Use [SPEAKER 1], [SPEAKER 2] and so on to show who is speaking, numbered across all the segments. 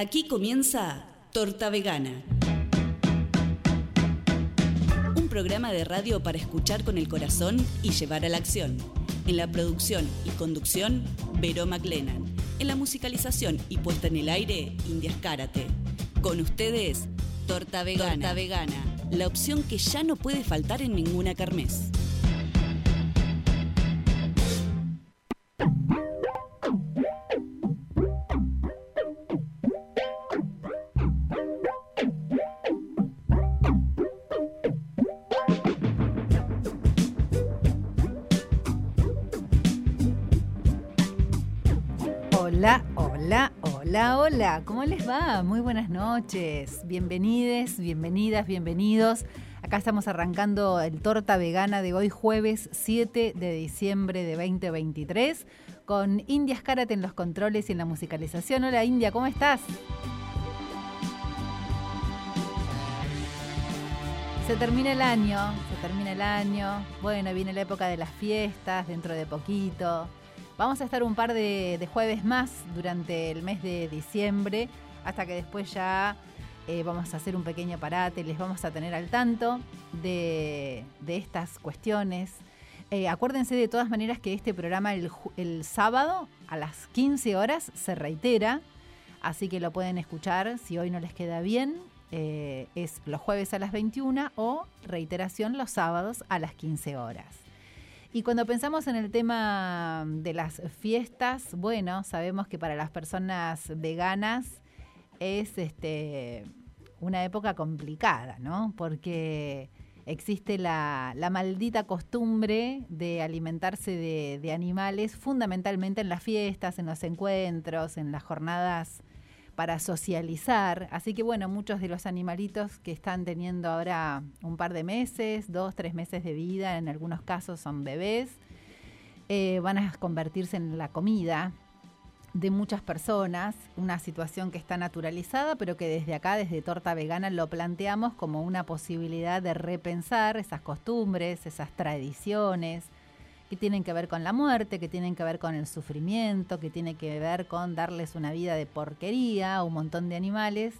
[SPEAKER 1] Aquí comienza Torta Vegana. Un programa de radio para escuchar con el corazón y llevar a la acción. En la producción y conducción, Vero McLennan. En la musicalización y puesta en el aire, India Escárate. Con ustedes, Torta Vegana. Torta Vegana, la opción que ya no puede faltar en ninguna kermés.
[SPEAKER 2] Hola, ¿cómo les va? Muy buenas noches, bienvenides, bienvenidas, bienvenidos. Acá estamos arrancando el Torta Vegana de hoy, jueves 7 de diciembre de 2023, con India Escárate en los controles y en la musicalización. Hola India, ¿cómo estás? Se termina el año, bueno, viene la época de las fiestas, dentro de poquito. Vamos a estar un par de jueves más durante el mes de diciembre, hasta que después ya vamos a hacer un pequeño parate, les vamos a tener al tanto de estas cuestiones. Acuérdense de todas maneras que este programa el sábado a las 15 horas se reitera, así que lo pueden escuchar si hoy no les queda bien. Es los jueves a las 21 o reiteración los sábados a las 15 horas. Y cuando pensamos en el tema de las fiestas, bueno, sabemos que para las personas veganas es una época complicada, ¿no? Porque existe la maldita costumbre de alimentarse de animales, fundamentalmente en las fiestas, en los encuentros, en las jornadas para socializar. Así que bueno, muchos de los animalitos que están teniendo ahora un par de meses, 2, 3 meses de vida, en algunos casos son bebés, van a convertirse en la comida de muchas personas, una situación que está naturalizada, pero que desde acá, desde Torta Vegana, lo planteamos como una posibilidad de repensar esas costumbres, esas tradiciones, que tienen que ver con la muerte, que tienen que ver con el sufrimiento, que tiene que ver con darles una vida de porquería a un montón de animales,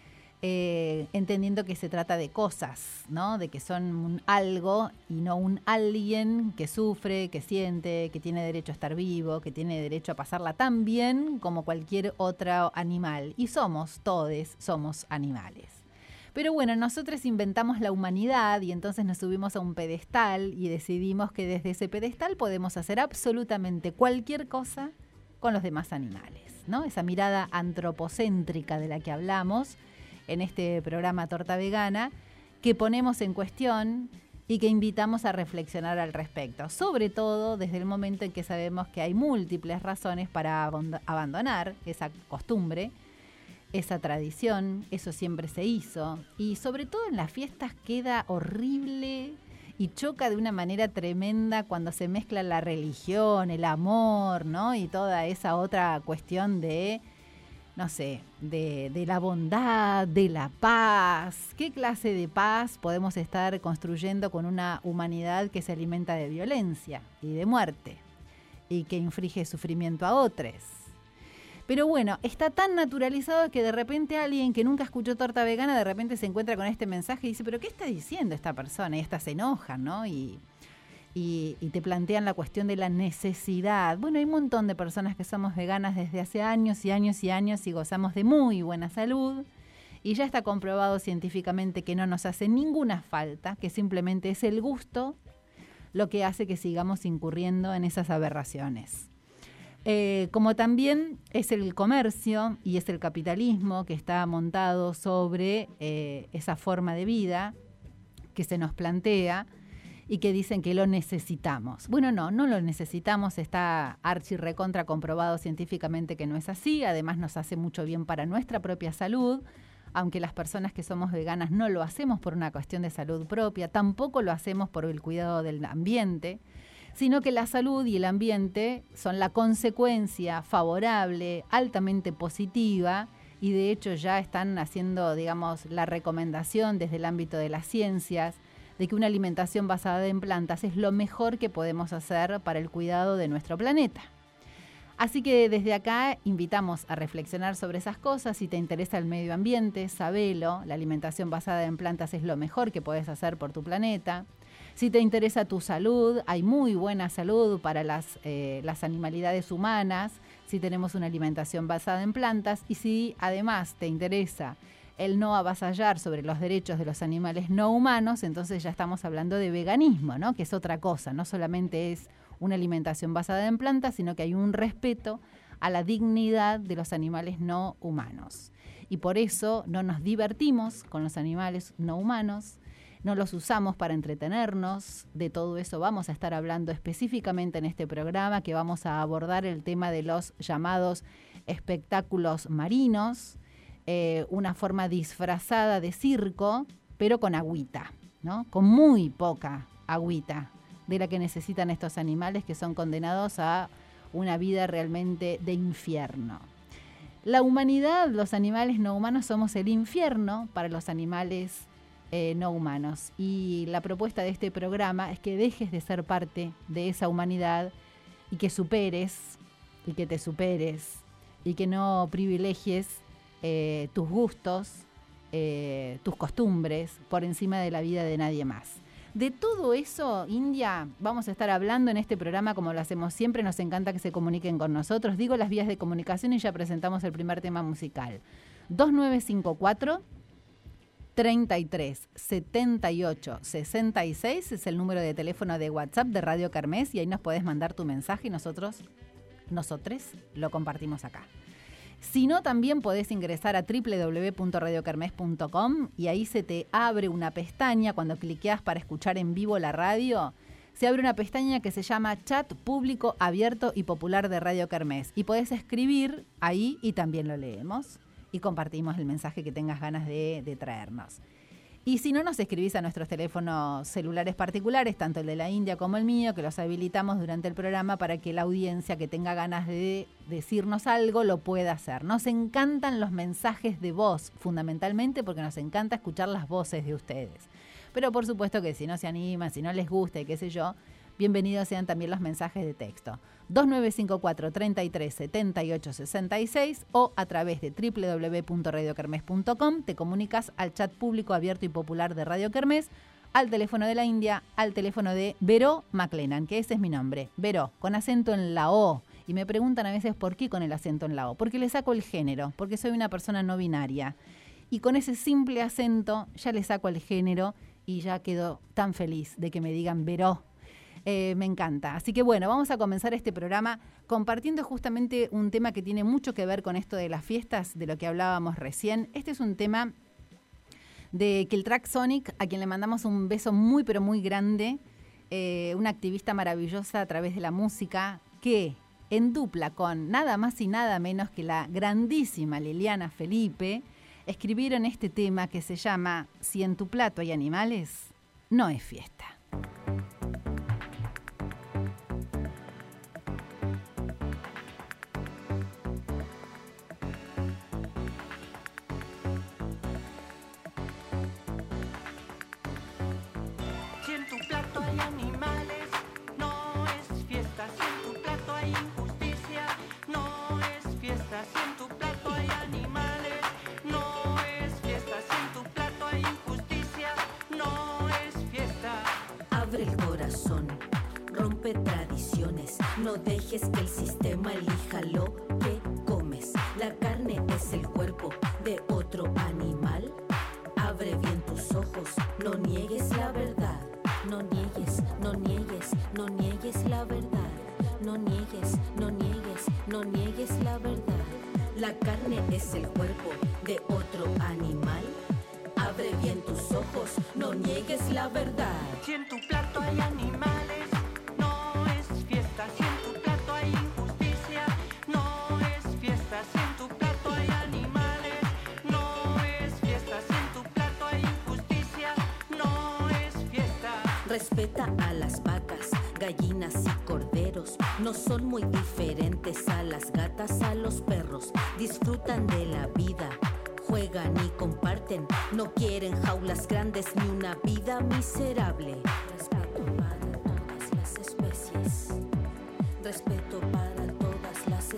[SPEAKER 2] entendiendo que se trata de cosas, ¿no? De que son un algo y no un alguien que sufre, que siente, que tiene derecho a estar vivo, que tiene derecho a pasarla tan bien como cualquier otro animal. Y todos somos animales. Pero bueno, nosotros inventamos la humanidad y entonces nos subimos a un pedestal y decidimos que desde ese pedestal podemos hacer absolutamente cualquier cosa con los demás animales, ¿no? Esa mirada antropocéntrica de la que hablamos en este programa Torta Vegana, que ponemos en cuestión y que invitamos a reflexionar al respecto, sobre todo desde el momento en que sabemos que hay múltiples razones para abandonar esa costumbre, esa tradición, eso siempre se hizo, y sobre todo en las fiestas queda horrible y choca de una manera tremenda cuando se mezcla la religión, el amor, ¿no? Y toda esa otra cuestión de, no sé, de la bondad, de la paz. ¿Qué clase de paz podemos estar construyendo con una humanidad que se alimenta de violencia y de muerte y que inflige sufrimiento a otros? Pero bueno, está tan naturalizado que de repente alguien que nunca escuchó Torta Vegana de repente se encuentra con este mensaje y dice, ¿pero qué está diciendo esta persona? Y esta se enoja, ¿no? Y te plantean la cuestión de la necesidad. Bueno, hay un montón de personas que somos veganas desde hace años y años y años y gozamos de muy buena salud. Y ya está comprobado científicamente que no nos hace ninguna falta, que simplemente es el gusto lo que hace que sigamos incurriendo en esas aberraciones. Como también es el comercio y es el capitalismo que está montado sobre esa forma de vida que se nos plantea y que dicen que lo necesitamos. Bueno, no lo necesitamos, está archi recontra comprobado científicamente que no es así, además nos hace mucho bien para nuestra propia salud, aunque las personas que somos veganas no lo hacemos por una cuestión de salud propia, tampoco lo hacemos por el cuidado del ambiente, sino que la salud y el ambiente son la consecuencia favorable, altamente positiva, y de hecho ya están haciendo, digamos, la recomendación desde el ámbito de las ciencias de que una alimentación basada en plantas es lo mejor que podemos hacer para el cuidado de nuestro planeta. Así que desde acá invitamos a reflexionar sobre esas cosas. Si te interesa el medio ambiente, sabelo, la alimentación basada en plantas es lo mejor que puedes hacer por tu planeta. Si te interesa tu salud, hay muy buena salud para las animalidades humanas, si tenemos una alimentación basada en plantas. Y si además te interesa el no avasallar sobre los derechos de los animales no humanos, entonces ya estamos hablando de veganismo, ¿no? Que es otra cosa, no solamente es una alimentación basada en plantas, sino que hay un respeto a la dignidad de los animales no humanos. Y por eso no nos divertimos con los animales no humanos, no los usamos para entretenernos. De todo eso vamos a estar hablando específicamente en este programa, que vamos a abordar el tema de los llamados espectáculos marinos, una forma disfrazada de circo, pero con agüita, ¿no? Con muy poca agüita de la que necesitan estos animales, que son condenados a una vida realmente de infierno. La humanidad, los animales no humanos, somos el infierno para los animales no humanos. Y la propuesta de este programa es que dejes de ser parte de esa humanidad y que superes, y que te superes, y que no privilegies tus gustos, tus costumbres por encima de la vida de nadie más. De todo eso, India, vamos a estar hablando en este programa como lo hacemos siempre. Nos encanta que se comuniquen con nosotros. Digo las vías de comunicación y ya presentamos el primer tema musical. 2954 33 78 66 es el número de teléfono de WhatsApp de Radio Kermés, y ahí nos podés mandar tu mensaje y nosotros lo compartimos acá. Si no, también podés ingresar a www.radiokermés.com y ahí se te abre una pestaña. Cuando cliqueas para escuchar en vivo la radio, se abre una pestaña que se llama Chat Público Abierto y Popular de Radio Kermés. Y podés escribir ahí y también lo leemos y compartimos el mensaje que tengas ganas de traernos. Y si no, nos escribís a nuestros teléfonos celulares particulares, tanto el de la India como el mío, que los habilitamos durante el programa para que la audiencia que tenga ganas de decirnos algo lo pueda hacer. Nos encantan los mensajes de voz, fundamentalmente porque nos encanta escuchar las voces de ustedes. Pero por supuesto que si no se animan, si no les gusta y qué sé yo, bienvenidos sean también los mensajes de texto. 2954 33 78 66 o a través de www.radiokermés.com te comunicas al chat público abierto y popular de Radio Kermés, al teléfono de la India, al teléfono de Vero McLennan, que ese es mi nombre, Vero, con acento en la O. Y me preguntan a veces por qué con el acento en la O. Porque le saco el género, porque soy una persona no binaria. Y con ese simple acento ya le saco el género y ya quedo tan feliz de que me digan Vero. Me encanta. Así que bueno, vamos a comenzar este programa compartiendo justamente un tema que tiene mucho que ver con esto de las fiestas, de lo que hablábamos recién. Este es un tema de Killtrack Sonic, a quien le mandamos un beso muy pero muy grande, una activista maravillosa a través de la música, que en dupla con nada más y nada menos que la grandísima Liliana Felipe, escribieron este tema que se llama Si en tu plato hay animales, no es fiesta.
[SPEAKER 3] No dejes que el sistema elija lo que comes. La carne es el cuerpo de otro animal. Abre bien tus ojos, no niegues la verdad. No niegues, no niegues, no niegues la verdad. No niegues, no niegues, no niegues la verdad. La carne es el cuerpo de otro animal. Abre bien tus ojos, no niegues la verdad.
[SPEAKER 4] Si en tu plato hay animales, no es fiesta. Si en tu plato hay injusticia, no es fiesta. Si en tu plato hay animales, no es fiesta. Si en tu plato hay injusticia, no es fiesta.
[SPEAKER 3] Respeta a las vacas, gallinas y corderos. No son muy diferentes a las gatas, a los perros. Disfrutan de la vida, juegan y comparten. No quieren jaulas grandes ni una vida miserable. Respeto para todas las especies. Respeto para todas las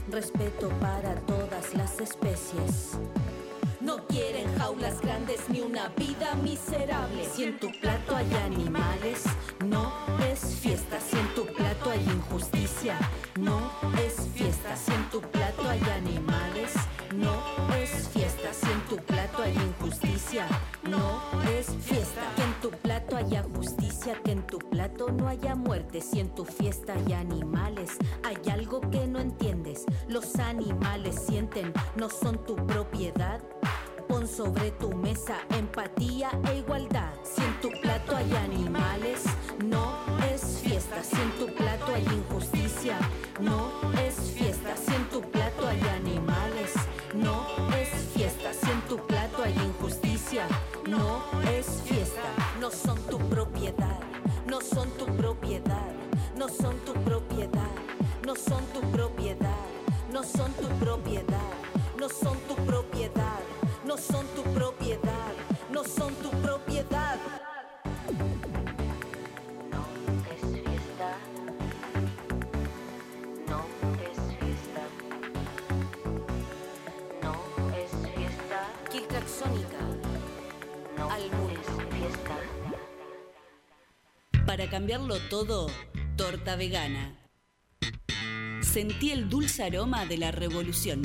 [SPEAKER 3] respeto para todas las especies. No quieren jaulas grandes ni una vida miserable. Si en tu plato hay animales, no es fiesta. Si en tu plato hay injusticia, no es fiesta. Si en tu plato hay animales, no es fiesta. Si en tu plato hay injusticia, no es fiesta. Que en tu plato haya justicia, que en tu plato no haya muerte. Si en tu fiesta hay animales, hay algo que no entiendes. Los animales sienten, no son tu propiedad. Pon sobre tu mesa empatía e igualdad. Si en tu plato hay animales, no es fiesta. Si en tu plato hay injusticia, no es fiesta. Si en tu plato hay animales, no es fiesta. Si en tu plato hay injusticia, no es fiesta. No son tu propiedad, no son tu propiedad, no son tu propiedad, no son tu propiedad, no son tu propiedad, no son tu propiedad. No son tu propiedad, no son tu propiedad.
[SPEAKER 5] No es fiesta, no es fiesta, no es fiesta,
[SPEAKER 3] Killcrack Sónica,
[SPEAKER 5] no
[SPEAKER 3] al mundo.
[SPEAKER 5] es fiesta.
[SPEAKER 1] Para cambiarlo todo, torta vegana. Sentí el dulce aroma de la revolución.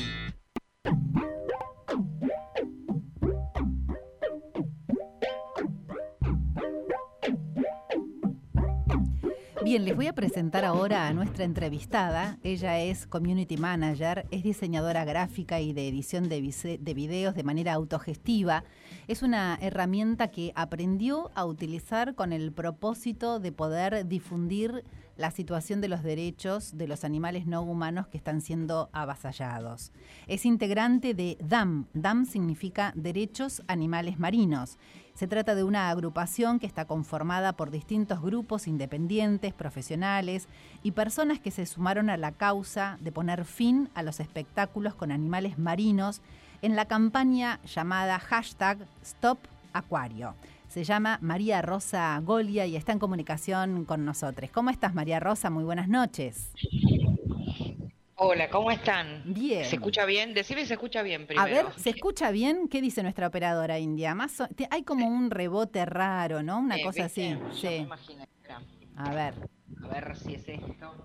[SPEAKER 2] Bien, les voy a presentar ahora a nuestra entrevistada. Ella es Community Manager, es diseñadora gráfica y de edición de videos de manera autogestiva. Es una herramienta que aprendió a utilizar con el propósito de poder difundir la situación de los derechos de los animales no humanos que están siendo avasallados. Es integrante de DAM. DAM significa Derechos Animales Marinos. Se trata de una agrupación que está conformada por distintos grupos independientes, profesionales y personas que se sumaron a la causa de poner fin a los espectáculos con animales marinos en la campaña llamada #StopAcuario. Se llama María Rosa Golia y está en comunicación con nosotros. ¿Cómo estás, María Rosa? Muy buenas noches.
[SPEAKER 6] Hola, ¿cómo están?
[SPEAKER 2] Bien.
[SPEAKER 6] ¿Se escucha bien? Decime si se escucha bien primero.
[SPEAKER 2] A ver, ¿se escucha bien? ¿Qué dice nuestra operadora india? Hay como un rebote raro, ¿no? Una cosa
[SPEAKER 6] ¿viste?
[SPEAKER 2] así.
[SPEAKER 6] Yo
[SPEAKER 2] Sí.
[SPEAKER 6] me imaginé.
[SPEAKER 2] A ver.
[SPEAKER 6] A ver si es esto.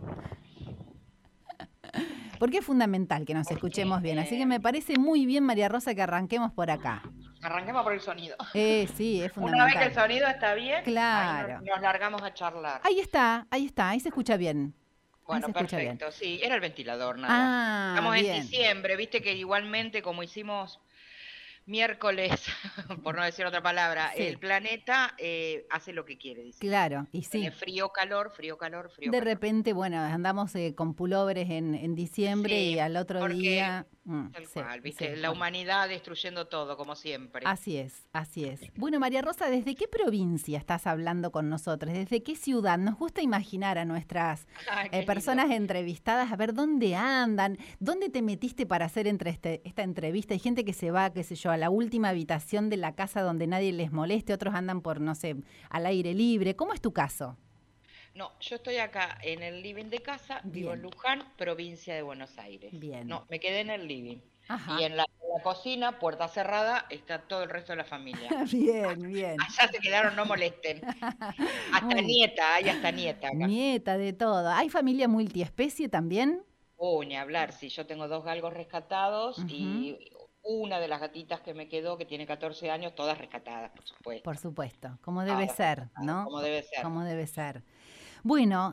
[SPEAKER 2] Porque es fundamental que nos escuchemos bien. Así que me parece muy bien, María Rosa, que arranquemos por acá.
[SPEAKER 6] Arranquemos por el sonido.
[SPEAKER 2] Sí, es
[SPEAKER 6] Una vez
[SPEAKER 2] fundamental.
[SPEAKER 6] que el sonido está bien,
[SPEAKER 2] Claro.
[SPEAKER 6] ahí nos largamos a charlar.
[SPEAKER 2] Ahí está, ahí se escucha bien.
[SPEAKER 6] Bueno,
[SPEAKER 2] se escucha bien.
[SPEAKER 6] perfecto, sí, era el ventilador, nada.
[SPEAKER 2] Ah,
[SPEAKER 6] Estamos
[SPEAKER 2] bien.
[SPEAKER 6] en diciembre, viste que igualmente como hicimos miércoles, por no decir otra palabra,
[SPEAKER 2] Sí.
[SPEAKER 6] el planeta hace lo que quiere, dice.
[SPEAKER 2] Claro, y sí.
[SPEAKER 6] Tiene frío, calor, frío, calor, frío,
[SPEAKER 2] De
[SPEAKER 6] calor.
[SPEAKER 2] repente, bueno, andamos con pulobres en diciembre
[SPEAKER 6] Sí,
[SPEAKER 2] y al otro
[SPEAKER 6] porque
[SPEAKER 2] día...
[SPEAKER 6] Tal
[SPEAKER 2] sí,
[SPEAKER 6] cual, viste,
[SPEAKER 2] sí,
[SPEAKER 6] la
[SPEAKER 2] bueno.
[SPEAKER 6] humanidad destruyendo todo, como siempre.
[SPEAKER 2] Así es, así es. Bueno, María Rosa, ¿desde qué provincia estás hablando con nosotros? ¿Desde qué ciudad? Nos gusta imaginar a nuestras
[SPEAKER 6] Ay, qué
[SPEAKER 2] personas
[SPEAKER 6] lindo.
[SPEAKER 2] entrevistadas, a ver dónde andan, dónde te metiste para hacer esta entrevista. Hay gente que se va, qué sé yo, a la última habitación de la casa donde nadie les moleste, otros andan por, no sé, al aire libre. ¿Cómo es tu caso?
[SPEAKER 6] No, yo estoy acá en el living de casa, vivo en
[SPEAKER 2] Bien.
[SPEAKER 6] Luján, provincia de Buenos Aires.
[SPEAKER 2] Bien.
[SPEAKER 6] No, me quedé en el living.
[SPEAKER 2] Ajá.
[SPEAKER 6] Y en la cocina, puerta cerrada, está todo el resto de la familia.
[SPEAKER 2] Bien, bien.
[SPEAKER 6] Allá se quedaron, no molesten. Hasta
[SPEAKER 2] Muy-
[SPEAKER 6] nieta, hay hasta nieta acá.
[SPEAKER 2] Nieta de todo. ¿Hay familia multiespecie también?
[SPEAKER 6] Ni hablar, sí, yo tengo 2 galgos rescatados y una de las gatitas que me quedó, que tiene 14 años, todas rescatadas, por supuesto.
[SPEAKER 2] Por supuesto, como debe
[SPEAKER 6] Todas
[SPEAKER 2] ser,
[SPEAKER 6] rescatadas,
[SPEAKER 2] ¿no?
[SPEAKER 6] Como debe ser.
[SPEAKER 2] Como debe ser. Bueno,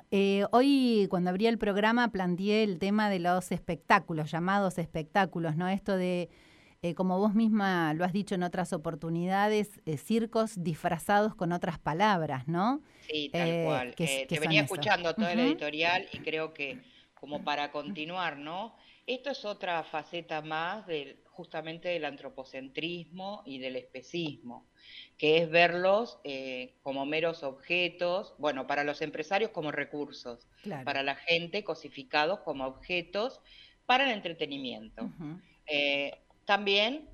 [SPEAKER 2] hoy cuando abrí el programa planteé el tema de los espectáculos, llamados espectáculos, ¿no? Esto de, como vos misma lo has dicho en otras oportunidades, circos disfrazados con otras palabras, ¿no?
[SPEAKER 6] Sí, tal cual.
[SPEAKER 2] ¿Qué
[SPEAKER 6] Te
[SPEAKER 2] son
[SPEAKER 6] venía
[SPEAKER 2] eso?
[SPEAKER 6] escuchando todo el
[SPEAKER 2] Ujú.
[SPEAKER 6] editorial y creo que como para continuar, ¿no? Esto es otra faceta más justamente del antropocentrismo y del especismo, que es verlos como meros objetos, bueno, para los empresarios como recursos,
[SPEAKER 2] Claro.
[SPEAKER 6] para la gente cosificados como objetos para el entretenimiento.
[SPEAKER 2] Ujú.
[SPEAKER 6] También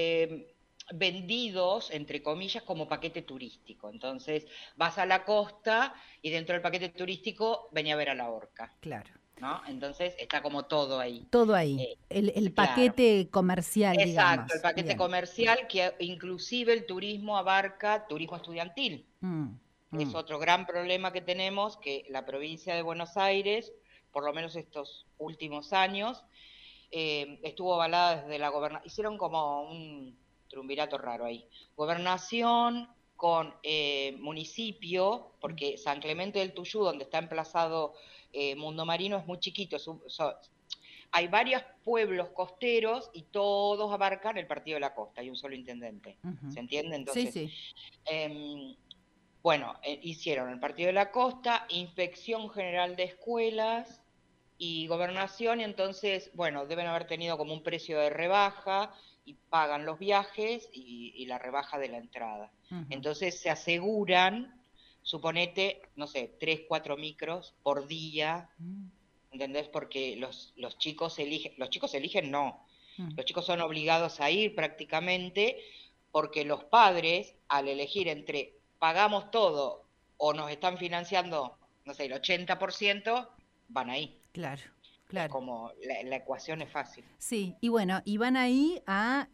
[SPEAKER 6] vendidos, entre comillas, como paquete turístico. Entonces, vas a la costa y dentro del paquete turístico venía a ver a la orca.
[SPEAKER 2] Claro.
[SPEAKER 6] ¿no? Entonces está como todo ahí.
[SPEAKER 2] Todo ahí. El paquete comercial, digamos.
[SPEAKER 6] Exacto, el paquete
[SPEAKER 2] Bien.
[SPEAKER 6] comercial que inclusive el turismo abarca turismo estudiantil. Es otro gran problema que tenemos, que la provincia de Buenos Aires, por lo menos estos últimos años, estuvo avalada desde la gobernación. Hicieron como un triunvirato raro ahí. Gobernación con municipio, porque San Clemente del Tuyú, donde está emplazado Mundo Marino, es muy chiquito. Hay varios pueblos costeros y todos abarcan el Partido de la Costa. Hay un solo intendente. ¿Se entiende? Entonces,
[SPEAKER 2] Sí.
[SPEAKER 6] bueno, hicieron el Partido de la Costa, Inspección General de Escuelas y Gobernación, y entonces, bueno, deben haber tenido como un precio de rebaja y pagan los viajes y la rebaja de la entrada. Entonces se aseguran, suponete, no sé, 3, 4 micros por día, ¿entendés? Porque los chicos eligen no, los chicos son obligados a ir prácticamente, porque los padres, al elegir entre pagamos todo o nos están financiando, no sé, el 80%, van ahí.
[SPEAKER 2] Claro.
[SPEAKER 6] Como la ecuación es fácil.
[SPEAKER 2] Sí, y bueno, y van ahí a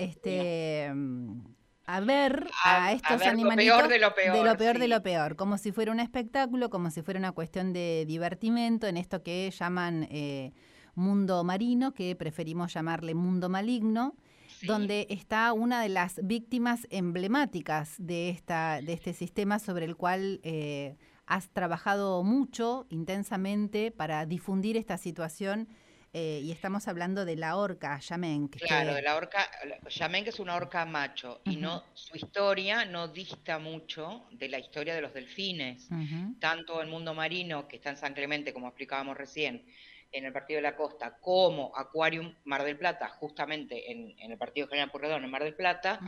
[SPEAKER 2] ver a estos animalitos
[SPEAKER 6] lo peor de lo peor,
[SPEAKER 2] de lo peor, como si fuera un espectáculo, como si fuera una cuestión de divertimento en esto que llaman mundo marino, que preferimos llamarle mundo maligno. Sí. Donde está una de las víctimas emblemáticas de este sistema sobre el cual has trabajado mucho, intensamente, para difundir esta situación, y estamos hablando de la orca Yamenk.
[SPEAKER 6] Claro, de la orca Yamenk, es una orca macho, y no, su historia no dista mucho de la historia de los delfines, tanto el mundo marino, que está en San Clemente, como explicábamos recién, en el Partido de la Costa, como Aquarium Mar del Plata, justamente en el Partido General Pueyrredón en Mar del Plata,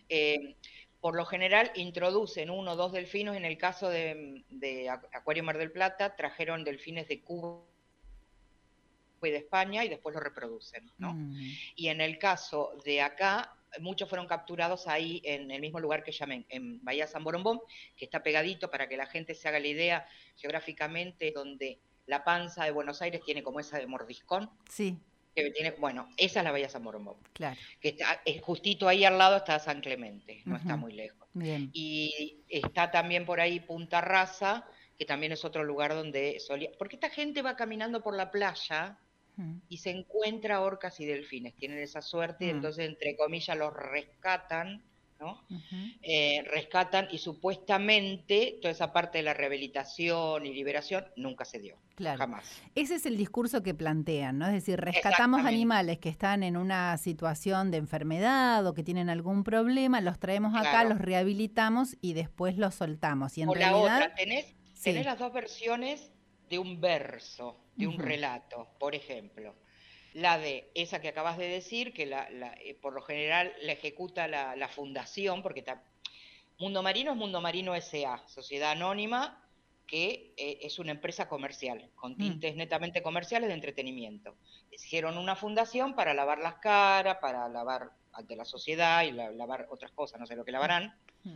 [SPEAKER 6] por lo general introducen 1 o 2 delfinos. En el caso de Aquarium Mar del Plata, trajeron delfines de Cuba y de España y después lo reproducen, ¿no? Y en el caso de acá, muchos fueron capturados ahí en el mismo lugar que Yamenk, en Bahía San Borombón, que está pegadito, para que la gente se haga la idea geográficamente, donde la panza de Buenos Aires tiene como esa de mordiscón.
[SPEAKER 2] Sí.
[SPEAKER 6] Que tiene, bueno, esa es la Bahía San Borombón.
[SPEAKER 2] Claro.
[SPEAKER 6] Que está, justito ahí al lado está San Clemente, no está muy lejos.
[SPEAKER 2] Bien.
[SPEAKER 6] Y está también por ahí Punta Rasa, que también es otro lugar donde solía... Porque esta gente va caminando por la playa y se encuentra orcas y delfines. Tienen esa suerte y entonces, entre comillas, los rescatan, ¿no? Rescatan, y supuestamente toda esa parte de la rehabilitación y liberación nunca se dio.
[SPEAKER 2] Claro.
[SPEAKER 6] Jamás.
[SPEAKER 2] Ese es el discurso que plantean, ¿no? Es decir, rescatamos animales que están en una situación de enfermedad o que tienen algún problema, los traemos acá, los rehabilitamos y después los soltamos. Y en realidad,
[SPEAKER 6] la otra, tenés las dos versiones de un verso, de un relato, por ejemplo. La de esa que acabas de decir, que por lo general la ejecuta la fundación, porque Mundo Marino es Mundo Marino S.A., Sociedad Anónima, que es una empresa comercial, con tintes netamente comerciales de entretenimiento. Hicieron una fundación para lavar las caras, para lavar ante la sociedad y lavar otras cosas, no sé lo que lavarán.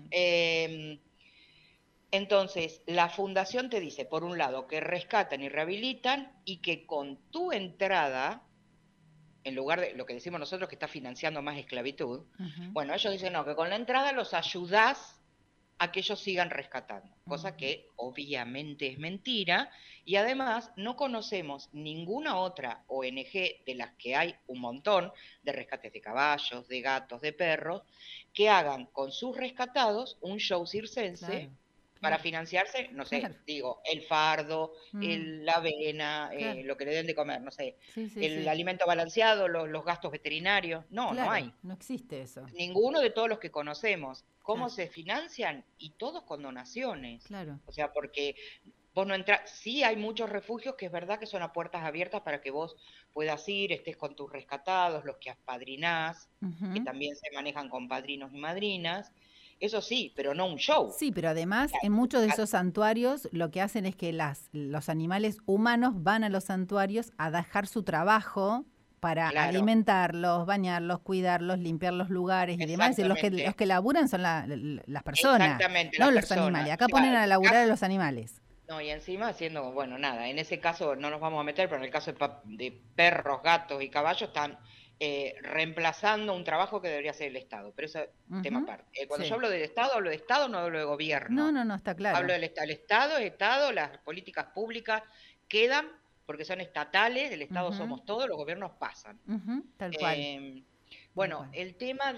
[SPEAKER 6] Entonces, la fundación te dice, por un lado, que rescatan y rehabilitan, y que con tu entrada, en lugar de lo que decimos nosotros, que está financiando más esclavitud, bueno, ellos dicen, no, que con la entrada los ayudás a que ellos sigan rescatando, cosa que obviamente es mentira, y además no conocemos ninguna otra ONG, de las que hay un montón, de rescates de caballos, de gatos, de perros, que hagan con sus rescatados un show circense para financiarse, no sé, digo, el fardo, la avena, lo que le den de comer, no sé, el alimento balanceado, los gastos veterinarios. No, no hay.
[SPEAKER 2] No existe eso.
[SPEAKER 6] Ninguno de todos los que conocemos. ¿Cómo se financian? Y todos con donaciones.
[SPEAKER 2] Claro.
[SPEAKER 6] O sea, porque vos no entras... Sí hay muchos refugios que es verdad que son a puertas abiertas para que vos puedas ir, estés con tus rescatados, los que apadrinás, que también se manejan con padrinos y madrinas. Eso sí, pero no un show.
[SPEAKER 2] Sí, pero además en muchos de esos santuarios lo que hacen es que los animales humanos van a los santuarios a dejar su trabajo para alimentarlos, bañarlos, cuidarlos, limpiar los lugares y demás. Los que laburan son las personas, no los animales. Acá ponen a laburar a los animales.
[SPEAKER 6] No, y encima haciendo, bueno, nada, en ese caso no nos vamos a meter, pero en el caso de perros, gatos y caballos están reemplazando un trabajo que debería hacer el Estado, pero eso es tema
[SPEAKER 2] Ujú,
[SPEAKER 6] aparte. Cuando yo
[SPEAKER 2] sí.
[SPEAKER 6] hablo de Estado, no hablo de
[SPEAKER 2] No,
[SPEAKER 6] gobierno.
[SPEAKER 2] no, no, está
[SPEAKER 6] Hablo
[SPEAKER 2] claro.
[SPEAKER 6] del Estado. El Estado es Estado, las políticas públicas quedan porque son estatales, el Estado
[SPEAKER 2] Ujú,
[SPEAKER 6] somos todos, los gobiernos pasan.
[SPEAKER 2] ujú, tal cual,
[SPEAKER 6] Eh,
[SPEAKER 2] tal
[SPEAKER 6] bueno,
[SPEAKER 2] cual.
[SPEAKER 6] el tema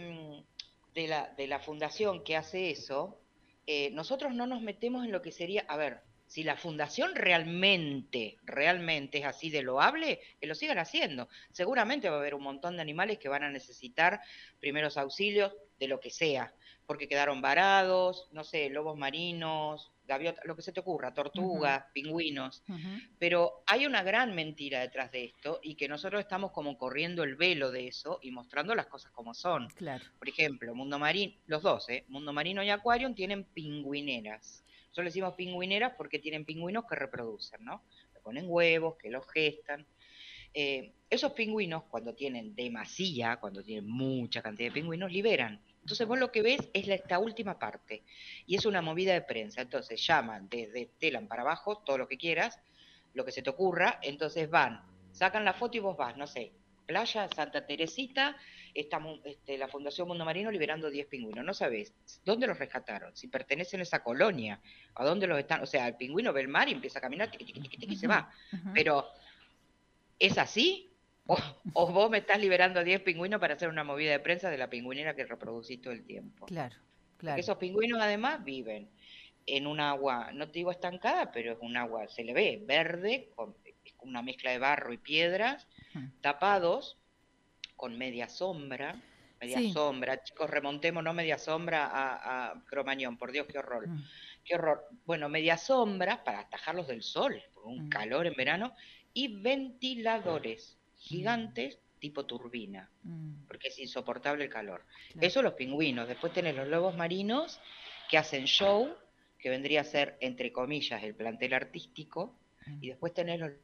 [SPEAKER 6] de la fundación que hace eso, nosotros no nos metemos en lo que sería, a ver, si la fundación realmente es así de loable, que lo sigan haciendo. Seguramente va a haber un montón de animales que van a necesitar primeros auxilios de lo que sea, porque quedaron varados, no sé, lobos marinos, gaviotas, lo que se te ocurra,
[SPEAKER 2] Ujú,
[SPEAKER 6] tortugas, pingüinos.
[SPEAKER 2] ujú,
[SPEAKER 6] Pero hay una gran mentira detrás de esto y que nosotros estamos como corriendo el velo de eso y mostrando las cosas como son.
[SPEAKER 2] claro.
[SPEAKER 6] Por ejemplo, Mundo Marino, los dos, Mundo Marino y Aquarium tienen pingüineras. Nosotros le decimos pingüineras porque tienen pingüinos que reproducen, ¿no? Que ponen huevos, que los gestan. Esos pingüinos, cuando tienen demasía, cuando tienen mucha cantidad de pingüinos, liberan. Entonces vos lo que ves es esta última parte. Y es una movida de prensa. Entonces llaman desde Telam para abajo, todo lo que quieras, lo que se te ocurra. Entonces van, sacan la foto y vos vas, no sé, Playa Santa Teresita, la Fundación Mundo Marino liberando 10 pingüinos. No sabés dónde los rescataron, si pertenecen a esa colonia, a dónde los están. O sea, el pingüino ve el mar y empieza a caminar, tiqui, tiqui, tiqui, tiqui, y se
[SPEAKER 2] Ujú,
[SPEAKER 6] va.
[SPEAKER 2] ujú.
[SPEAKER 6] Pero ¿es así? ¿O vos me estás liberando 10 pingüinos para hacer una movida de prensa de la pingüinera que reproducís todo el tiempo?
[SPEAKER 2] Claro,
[SPEAKER 6] Porque
[SPEAKER 2] claro.
[SPEAKER 6] esos pingüinos además viven en un agua, no te digo estancada, pero es un agua, se le ve, verde, es una mezcla de barro y piedras,
[SPEAKER 2] Ujú.
[SPEAKER 6] tapados con media
[SPEAKER 2] Sí.
[SPEAKER 6] sombra, chicos, remontémonos media sombra a Cromañón, por Dios,
[SPEAKER 2] Mm,
[SPEAKER 6] qué horror. Bueno, media sombra para atajarlos del sol, por un
[SPEAKER 2] mm,
[SPEAKER 6] calor en verano, y ventiladores
[SPEAKER 2] mm,
[SPEAKER 6] gigantes tipo turbina,
[SPEAKER 2] mm,
[SPEAKER 6] porque es insoportable el calor.
[SPEAKER 2] claro.
[SPEAKER 6] Eso los pingüinos, después tenés los lobos marinos que hacen show, que vendría a ser, entre comillas, el plantel artístico,
[SPEAKER 2] Mm.
[SPEAKER 6] y después tenés los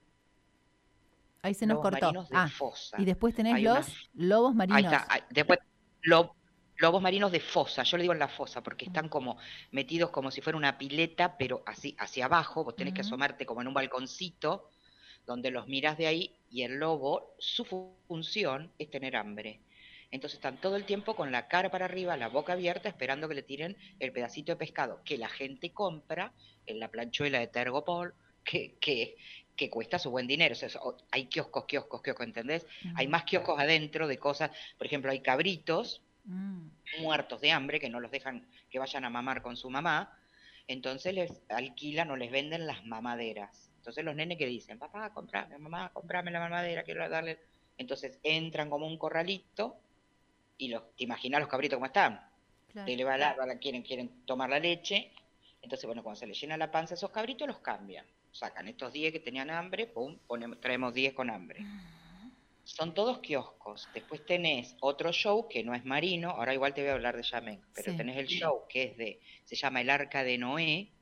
[SPEAKER 2] Ahí se nos
[SPEAKER 6] lobos
[SPEAKER 2] cortó.
[SPEAKER 6] marinos de
[SPEAKER 2] Ah, y
[SPEAKER 6] fosa.
[SPEAKER 2] después tenés
[SPEAKER 6] Hay unas,
[SPEAKER 2] los lobos
[SPEAKER 6] ahí está,
[SPEAKER 2] marinos.
[SPEAKER 6] después lobos marinos de fosa, yo le digo en la fosa, porque
[SPEAKER 2] Mm,
[SPEAKER 6] están como metidos como si fuera una pileta, pero así hacia abajo, vos tenés que
[SPEAKER 2] mm,
[SPEAKER 6] asomarte como en un balconcito, donde los miras de ahí, y el lobo, su función es tener hambre. Entonces están todo el tiempo con la cara para arriba, la boca abierta, esperando que le tiren el pedacito de pescado que la gente compra en la planchuela de Tergopol, que cuesta su buen dinero. O sea, hay kioscos, kioscos, kioscos, ¿entendés? Hay
[SPEAKER 2] mm,
[SPEAKER 6] más kioscos adentro de cosas, por ejemplo, hay cabritos
[SPEAKER 2] mm,
[SPEAKER 6] muertos de hambre que no los dejan que vayan a mamar con su mamá, entonces les alquilan o les venden las mamaderas. Entonces los nenes que dicen, papá, comprame, mamá, comprame la mamadera, quiero darle. Entonces entran como un corralito y te imaginas los cabritos cómo están.
[SPEAKER 2] claro.
[SPEAKER 6] Quieren tomar la leche. Entonces, bueno, cuando se les llena la panza a esos cabritos, los cambian. Sacan estos 10 que tenían hambre, pum, traemos 10 con hambre. Son todos kioscos. Después tenés otro show que no es marino, ahora igual te voy a hablar de Yamen, pero
[SPEAKER 2] Sí.
[SPEAKER 6] tenés el show que se llama El Arca de Noé,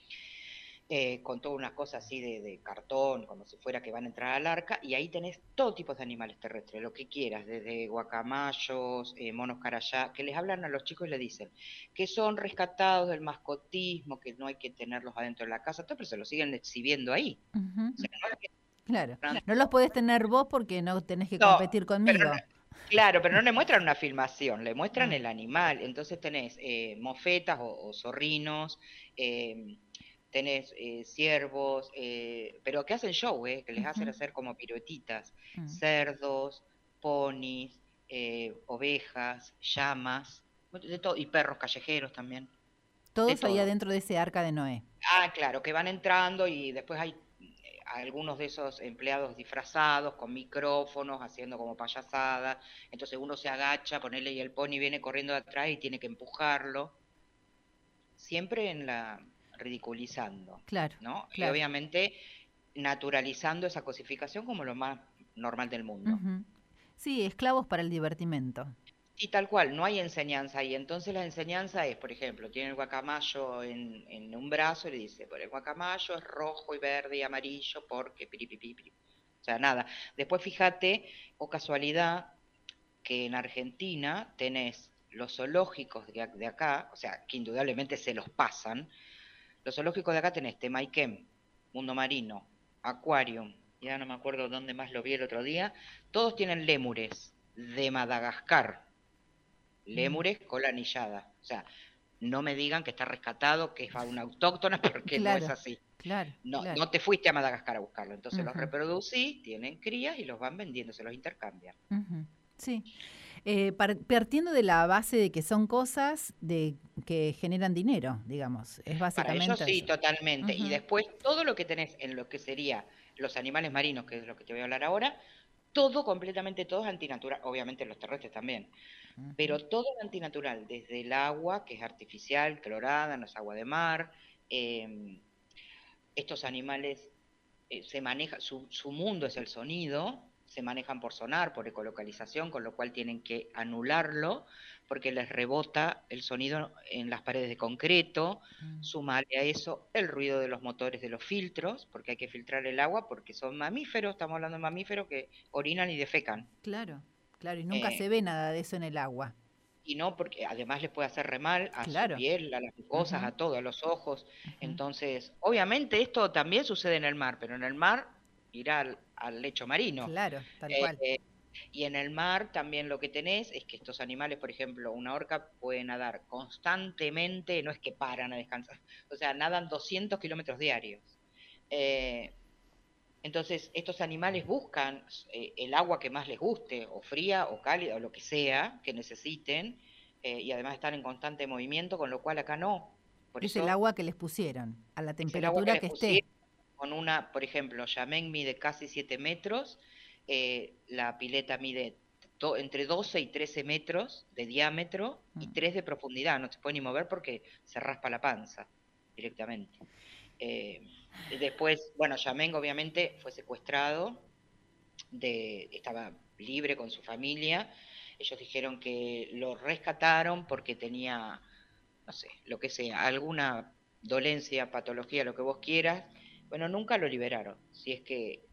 [SPEAKER 6] con toda una cosa así de cartón, como si fuera que van a entrar al arca, y ahí tenés todo tipo de animales terrestres, lo que quieras, desde guacamayos, monos carayá, que les hablan a los chicos y les dicen que son rescatados del mascotismo, que no hay que tenerlos adentro de la casa, todo, pero se los siguen exhibiendo ahí.
[SPEAKER 2] Ujú,
[SPEAKER 6] O sea, no es que
[SPEAKER 2] claro.
[SPEAKER 6] están-
[SPEAKER 2] No los podés tener vos porque no tenés que
[SPEAKER 6] no,
[SPEAKER 2] competir
[SPEAKER 6] pero
[SPEAKER 2] conmigo.
[SPEAKER 6] claro, pero no le muestran una filmación, le muestran
[SPEAKER 2] Ah,
[SPEAKER 6] el animal. Entonces tenés mofetas o zorrinos, eh, tenés ciervos, pero que hacen show, que les hacen
[SPEAKER 2] ujú,
[SPEAKER 6] hacer como piruetitas,
[SPEAKER 2] mm.
[SPEAKER 6] cerdos, ponis, ovejas, llamas, de todo, y perros callejeros también, de
[SPEAKER 2] Todos ahí
[SPEAKER 6] todo.
[SPEAKER 2] adentro de ese arca de Noé.
[SPEAKER 6] Ah, claro, que van entrando y después hay algunos de esos empleados disfrazados con micrófonos haciendo como payasada. Entonces uno se agacha, ponele y el pony viene corriendo de atrás y tiene que empujarlo, siempre en la ridiculizando,
[SPEAKER 2] Claro,
[SPEAKER 6] ¿no? Y
[SPEAKER 2] claro.
[SPEAKER 6] obviamente naturalizando esa cosificación como lo más normal del mundo.
[SPEAKER 2] Ujú. Sí, esclavos para el divertimento.
[SPEAKER 6] Y tal cual, no hay enseñanza ahí. Entonces la enseñanza es, por ejemplo, tiene el guacamayo en un brazo y le dice, por el guacamayo es rojo y verde y amarillo porque piripipi, piri. O sea, nada. Después fíjate, o casualidad, que en Argentina tenés los zoológicos de acá, o sea, que indudablemente se los pasan, Los zoológicos de acá tenés Temayquem, Mundo Marino, Aquarium, ya no me acuerdo dónde más lo vi el otro día, todos tienen lémures de Madagascar, lémures cola anillada. O sea, no me digan que está rescatado, que es fauna autóctona, porque no es
[SPEAKER 2] Claro,
[SPEAKER 6] así.
[SPEAKER 2] claro,
[SPEAKER 6] No,
[SPEAKER 2] claro.
[SPEAKER 6] no te fuiste a Madagascar a buscarlo, entonces los
[SPEAKER 2] Ujú,
[SPEAKER 6] reproducís, tienen crías y los van vendiendo, se los intercambian.
[SPEAKER 2] ujú. Sí. Partiendo de la base de que son cosas que generan dinero, digamos. Es
[SPEAKER 6] Para ellos
[SPEAKER 2] básicamente
[SPEAKER 6] sí,
[SPEAKER 2] eso.
[SPEAKER 6] totalmente. Y
[SPEAKER 2] Ujú,
[SPEAKER 6] después todo lo que tenés en lo que sería los animales marinos, que es lo que te voy a hablar ahora, todo, completamente todo es antinatural, obviamente los terrestres también,
[SPEAKER 2] ujú.
[SPEAKER 6] pero todo es antinatural, desde el agua, que es artificial, clorada, no es agua de mar, eh, estos animales se maneja, su mundo es el sonido, se manejan por sonar, por ecolocalización, con lo cual tienen que anularlo, porque les rebota el sonido en las paredes de concreto,
[SPEAKER 2] Mm.
[SPEAKER 6] sumarle a eso el ruido de los motores de los filtros, porque hay que filtrar el agua, porque son mamíferos, estamos hablando de mamíferos que orinan y defecan.
[SPEAKER 2] Claro, claro, y nunca
[SPEAKER 6] Eh,
[SPEAKER 2] se ve nada de eso en el agua.
[SPEAKER 6] y no porque además les puede hacer re mal a su
[SPEAKER 2] Claro.
[SPEAKER 6] piel, a las mucosas,
[SPEAKER 2] Ujú,
[SPEAKER 6] a todo, a los ojos.
[SPEAKER 2] ujú.
[SPEAKER 6] Entonces, obviamente esto también sucede en el mar, pero en el mar irá al lecho marino.
[SPEAKER 2] Claro, tal
[SPEAKER 6] Eh,
[SPEAKER 2] cual.
[SPEAKER 6] eh, y en el mar también lo que tenés es que estos animales, por ejemplo, una orca puede nadar constantemente, no es que paran a descansar, o sea, nadan 200 kilómetros diarios. Eh, entonces, estos animales buscan el agua que más les guste, o fría, o cálida, o lo que sea que necesiten, y además están en constante movimiento, con lo cual acá no. Por
[SPEAKER 2] Es el
[SPEAKER 6] eso
[SPEAKER 2] agua que les pusieron, a la
[SPEAKER 6] es el agua que
[SPEAKER 2] temperatura
[SPEAKER 6] les
[SPEAKER 2] que esté.
[SPEAKER 6] pusieron con una, por ejemplo, Yamén mide casi 7 metros, la pileta mide entre 12 y 13 metros de diámetro y
[SPEAKER 2] Mm.
[SPEAKER 6] 3 de profundidad, no se puede ni mover porque se raspa la panza directamente. Eh, Después, bueno, Yameng obviamente fue secuestrado, estaba libre con su familia. Ellos dijeron que lo rescataron porque tenía, no sé, lo que sea, alguna dolencia, patología, lo que vos quieras. Bueno, nunca lo liberaron, si es que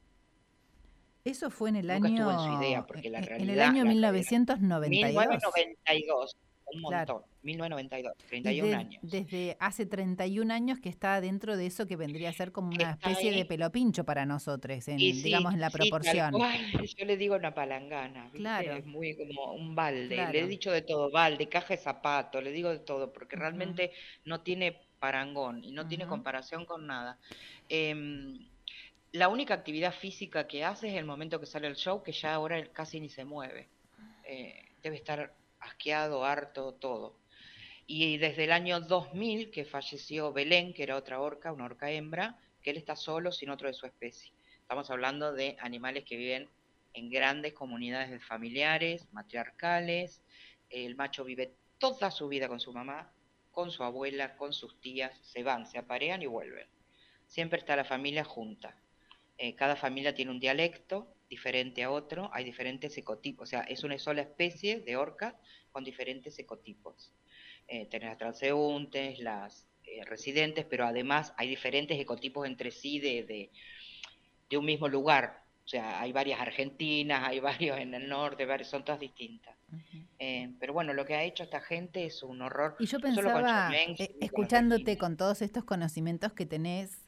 [SPEAKER 2] Eso fue en el
[SPEAKER 6] nunca estuvo en su idea,
[SPEAKER 2] año,
[SPEAKER 6] porque la
[SPEAKER 2] en el
[SPEAKER 6] realidad,
[SPEAKER 2] año
[SPEAKER 6] la realidad,
[SPEAKER 2] 1992.
[SPEAKER 6] 1992, un
[SPEAKER 2] Claro.
[SPEAKER 6] montón, 1992,
[SPEAKER 2] Y
[SPEAKER 6] 31 años.
[SPEAKER 2] desde hace 31 años que está dentro de eso que vendría a ser como
[SPEAKER 6] Que
[SPEAKER 2] una
[SPEAKER 6] está
[SPEAKER 2] especie de
[SPEAKER 6] ahí.
[SPEAKER 2] pelopincho para nosotros,
[SPEAKER 6] Y
[SPEAKER 2] digamos,
[SPEAKER 6] sí,
[SPEAKER 2] en la
[SPEAKER 6] sí, tal
[SPEAKER 2] proporción.
[SPEAKER 6] cual. Yo le digo una palangana, ¿viste?
[SPEAKER 2] Claro,
[SPEAKER 6] Es muy como un balde. Le he
[SPEAKER 2] claro.
[SPEAKER 6] dicho de todo, balde, caja de zapatos, le digo de todo, porque
[SPEAKER 2] Ujú,
[SPEAKER 6] realmente no tiene parangón y no tiene
[SPEAKER 2] ujú.
[SPEAKER 6] comparación con nada. Em, la única actividad física que hace es el momento que sale el show, que ya ahora él casi ni se mueve. Debe estar asqueado, harto, todo. Y desde el año 2000 que falleció Belén, que era otra orca, una orca hembra, que él está solo sin otro de su especie. Estamos hablando de animales que viven en grandes comunidades de familiares, matriarcales. El macho vive toda su vida con su mamá, con su abuela, con sus tías, se van, se aparean y vuelven. Siempre está la familia junta. Cada familia tiene un dialecto diferente a otro, hay diferentes ecotipos, o sea, es una sola especie de orca con diferentes ecotipos. Tenés las transeúntes, las residentes, pero además hay diferentes ecotipos entre sí de un mismo lugar. O sea, hay varias argentinas, hay varios en el norte, son todas distintas. Pero bueno, lo que ha hecho esta gente es un horror,
[SPEAKER 2] Y yo
[SPEAKER 6] no solo con
[SPEAKER 2] pensaba,
[SPEAKER 6] Chomén, sino con los
[SPEAKER 2] escuchándote
[SPEAKER 6] delfines.
[SPEAKER 2] con todos estos conocimientos que tenés,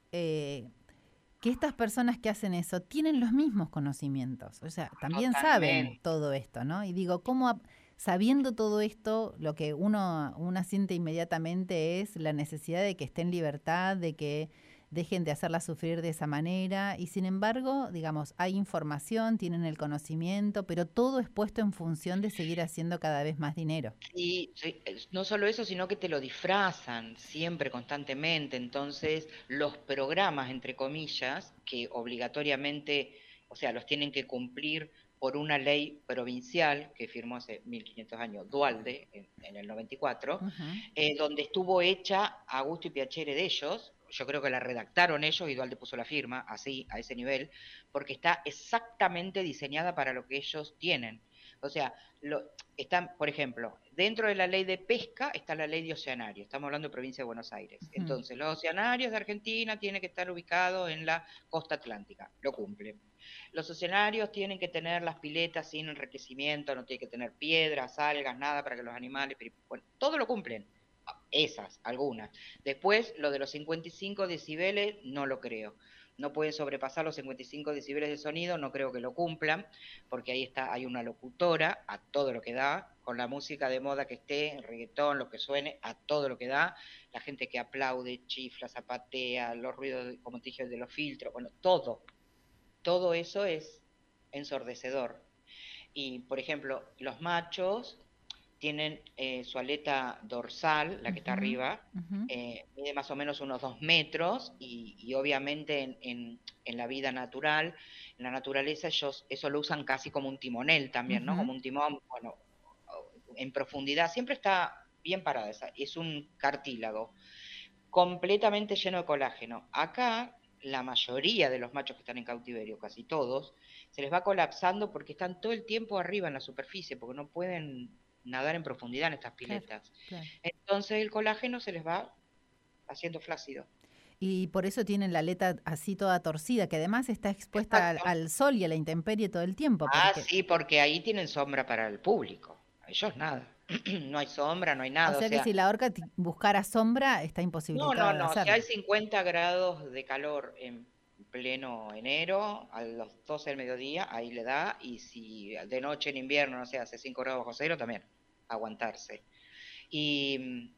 [SPEAKER 2] que estas personas que hacen eso tienen los mismos conocimientos, o sea, también saben
[SPEAKER 6] Totalmente.
[SPEAKER 2] todo esto, ¿no? Y digo, ¿cómo sabiendo todo esto, lo que una siente inmediatamente es la necesidad de que esté en libertad, de que dejen de hacerla sufrir de esa manera, y sin embargo, digamos, hay información, tienen el conocimiento, pero todo es puesto en función de seguir haciendo cada vez más dinero.
[SPEAKER 6] Y sí, no solo eso, sino que te lo disfrazan siempre, constantemente. Entonces, los programas, entre comillas, que obligatoriamente, o sea, los tienen que cumplir por una ley provincial que firmó hace 1500 años Dualde, en el 94,
[SPEAKER 2] Ujú.
[SPEAKER 6] donde estuvo hecha a gusto y piacere de ellos. Yo creo que la redactaron ellos y Dualde puso la firma, así, a ese nivel, porque está exactamente diseñada para lo que ellos tienen. O sea, están, por ejemplo, dentro de la ley de pesca está la ley de oceanario, estamos hablando de provincia de Buenos Aires.
[SPEAKER 2] Ujú.
[SPEAKER 6] Entonces, los oceanarios de Argentina tienen que estar ubicados en la costa atlántica, lo cumplen. Los oceanarios tienen que tener las piletas sin enriquecimiento, no tiene que tener piedras, algas, nada para que los animales, bueno, todo lo cumplen. esas, algunas. Después, lo de los 55 decibeles, no lo creo. No pueden sobrepasar los 55 decibeles de sonido, no creo que lo cumplan, porque ahí está, hay una locutora a todo lo que da, con la música de moda que esté, el reggaetón, lo que suene, a todo lo que da, la gente que aplaude, chifla, zapatea, los ruidos, como te dije, de los filtros, bueno, todo eso es ensordecedor. Y, por ejemplo, los machos tienen su aleta dorsal, la que está
[SPEAKER 2] Ujú,
[SPEAKER 6] arriba,
[SPEAKER 2] ujú,
[SPEAKER 6] mide más o menos unos 2 metros y obviamente en la vida natural, en la naturaleza ellos eso lo usan casi como un timonel también, ¿no?
[SPEAKER 2] ujú.
[SPEAKER 6] Como un timón, bueno, en profundidad, siempre está bien parada esa, es un cartílago completamente lleno de colágeno. Acá, la mayoría de los machos que están en cautiverio, casi todos, se les va colapsando porque están todo el tiempo arriba en la superficie, porque no pueden nadar en profundidad en estas
[SPEAKER 2] Claro,
[SPEAKER 6] piletas.
[SPEAKER 2] claro.
[SPEAKER 6] Entonces el colágeno se les va haciendo flácido.
[SPEAKER 2] Y por eso tienen la aleta así toda torcida, que además está expuesta
[SPEAKER 6] Exacto.
[SPEAKER 2] al sol y a la intemperie todo el tiempo,
[SPEAKER 6] Ah,
[SPEAKER 2] porque,
[SPEAKER 6] sí, porque ahí tienen sombra para el público. A ellos nada. No hay sombra, no hay
[SPEAKER 2] o
[SPEAKER 6] nada. O
[SPEAKER 2] sea que
[SPEAKER 6] sea,
[SPEAKER 2] si la orca buscara sombra, está
[SPEAKER 6] no,
[SPEAKER 2] imposibilitada de
[SPEAKER 6] no. Si hay
[SPEAKER 2] hacerlo.
[SPEAKER 6] 50 grados de calor en pleno enero, a los 12 del mediodía, ahí le da. Y si de noche en invierno, no sé, hace 5 grados bajo cero, también aguantarse. Y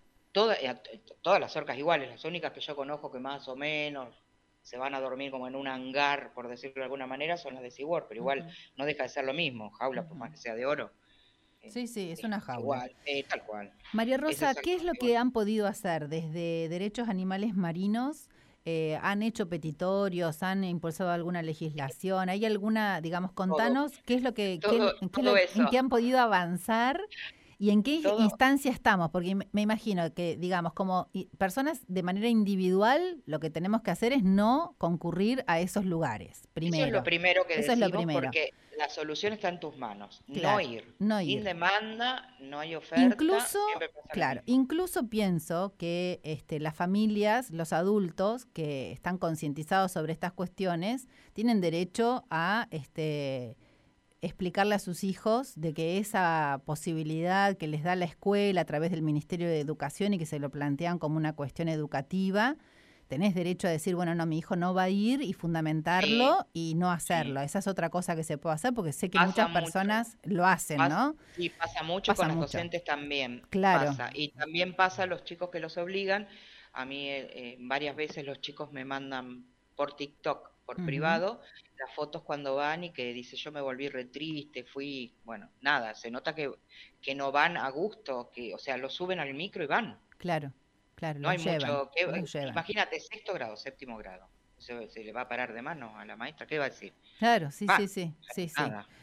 [SPEAKER 6] todas las orcas iguales, las únicas que yo conozco que más o menos se van a dormir como en un hangar, por decirlo de alguna manera, son las de SeaWorld, pero igual
[SPEAKER 2] Ujú,
[SPEAKER 6] no deja de ser lo mismo, jaula por
[SPEAKER 2] ujú.
[SPEAKER 6] más que sea de oro,
[SPEAKER 2] Sí, sí, es
[SPEAKER 6] es
[SPEAKER 2] una jaula.
[SPEAKER 6] igual, tal cual,
[SPEAKER 2] María
[SPEAKER 6] es
[SPEAKER 2] Rosa, ¿qué es lo
[SPEAKER 6] exactamente
[SPEAKER 2] que
[SPEAKER 6] igual.
[SPEAKER 2] han podido hacer desde Derechos Animales Marinos? ¿Han hecho petitorios? ¿Han impulsado alguna legislación? ¿Hay alguna, digamos,
[SPEAKER 6] Todo,
[SPEAKER 2] contanos qué es lo que,
[SPEAKER 6] todo
[SPEAKER 2] en
[SPEAKER 6] eso,
[SPEAKER 2] qué han podido avanzar y en qué
[SPEAKER 6] todo,
[SPEAKER 2] instancia estamos? Porque me imagino que, digamos, como personas de manera individual, lo que tenemos que hacer es no concurrir a esos lugares,
[SPEAKER 6] eso es lo
[SPEAKER 2] primero.
[SPEAKER 6] primero que
[SPEAKER 2] Eso es lo
[SPEAKER 6] decimos
[SPEAKER 2] primero.
[SPEAKER 6] porque la solución está en tus manos, no
[SPEAKER 2] Claro,
[SPEAKER 6] ir,
[SPEAKER 2] no
[SPEAKER 6] sin
[SPEAKER 2] ir.
[SPEAKER 6] demanda, no hay oferta,
[SPEAKER 2] Incluso,
[SPEAKER 6] siempre pasa lo
[SPEAKER 2] claro,
[SPEAKER 6] mismo.
[SPEAKER 2] incluso pienso que las familias, los adultos que están concientizados sobre estas cuestiones, tienen derecho a explicarle a sus hijos de que esa posibilidad que les da la escuela a través del Ministerio de Educación y que se lo plantean como una cuestión educativa, tenés derecho a decir, bueno, no, mi hijo no va a ir y
[SPEAKER 6] Sí,
[SPEAKER 2] fundamentarlo y no
[SPEAKER 6] sí,
[SPEAKER 2] hacerlo. Esa es otra cosa que se puede hacer porque sé que
[SPEAKER 6] pasa
[SPEAKER 2] muchas
[SPEAKER 6] mucho.
[SPEAKER 2] personas lo hacen, ¿no?
[SPEAKER 6] Sí, pasa mucho y
[SPEAKER 2] Pasa
[SPEAKER 6] con los
[SPEAKER 2] mucho.
[SPEAKER 6] docentes también
[SPEAKER 2] Claro.
[SPEAKER 6] pasa. Y también pasa a los chicos que los obligan. A mí varias veces los chicos me mandan por TikTok, por
[SPEAKER 2] Ujú.
[SPEAKER 6] privado, las fotos cuando van y que dice yo me volví re triste, fui, bueno, nada, se nota que no van a gusto, que, o sea, lo suben al micro y van.
[SPEAKER 2] Claro, claro,
[SPEAKER 6] No hay mucho,
[SPEAKER 2] los llevan.
[SPEAKER 6] imagínate, sexto grado, séptimo grado. Se le va a parar de mano a la maestra, ¿qué va a decir?
[SPEAKER 2] Claro, sí,
[SPEAKER 6] Va,
[SPEAKER 2] sí, sí, sí, sí.
[SPEAKER 6] nada.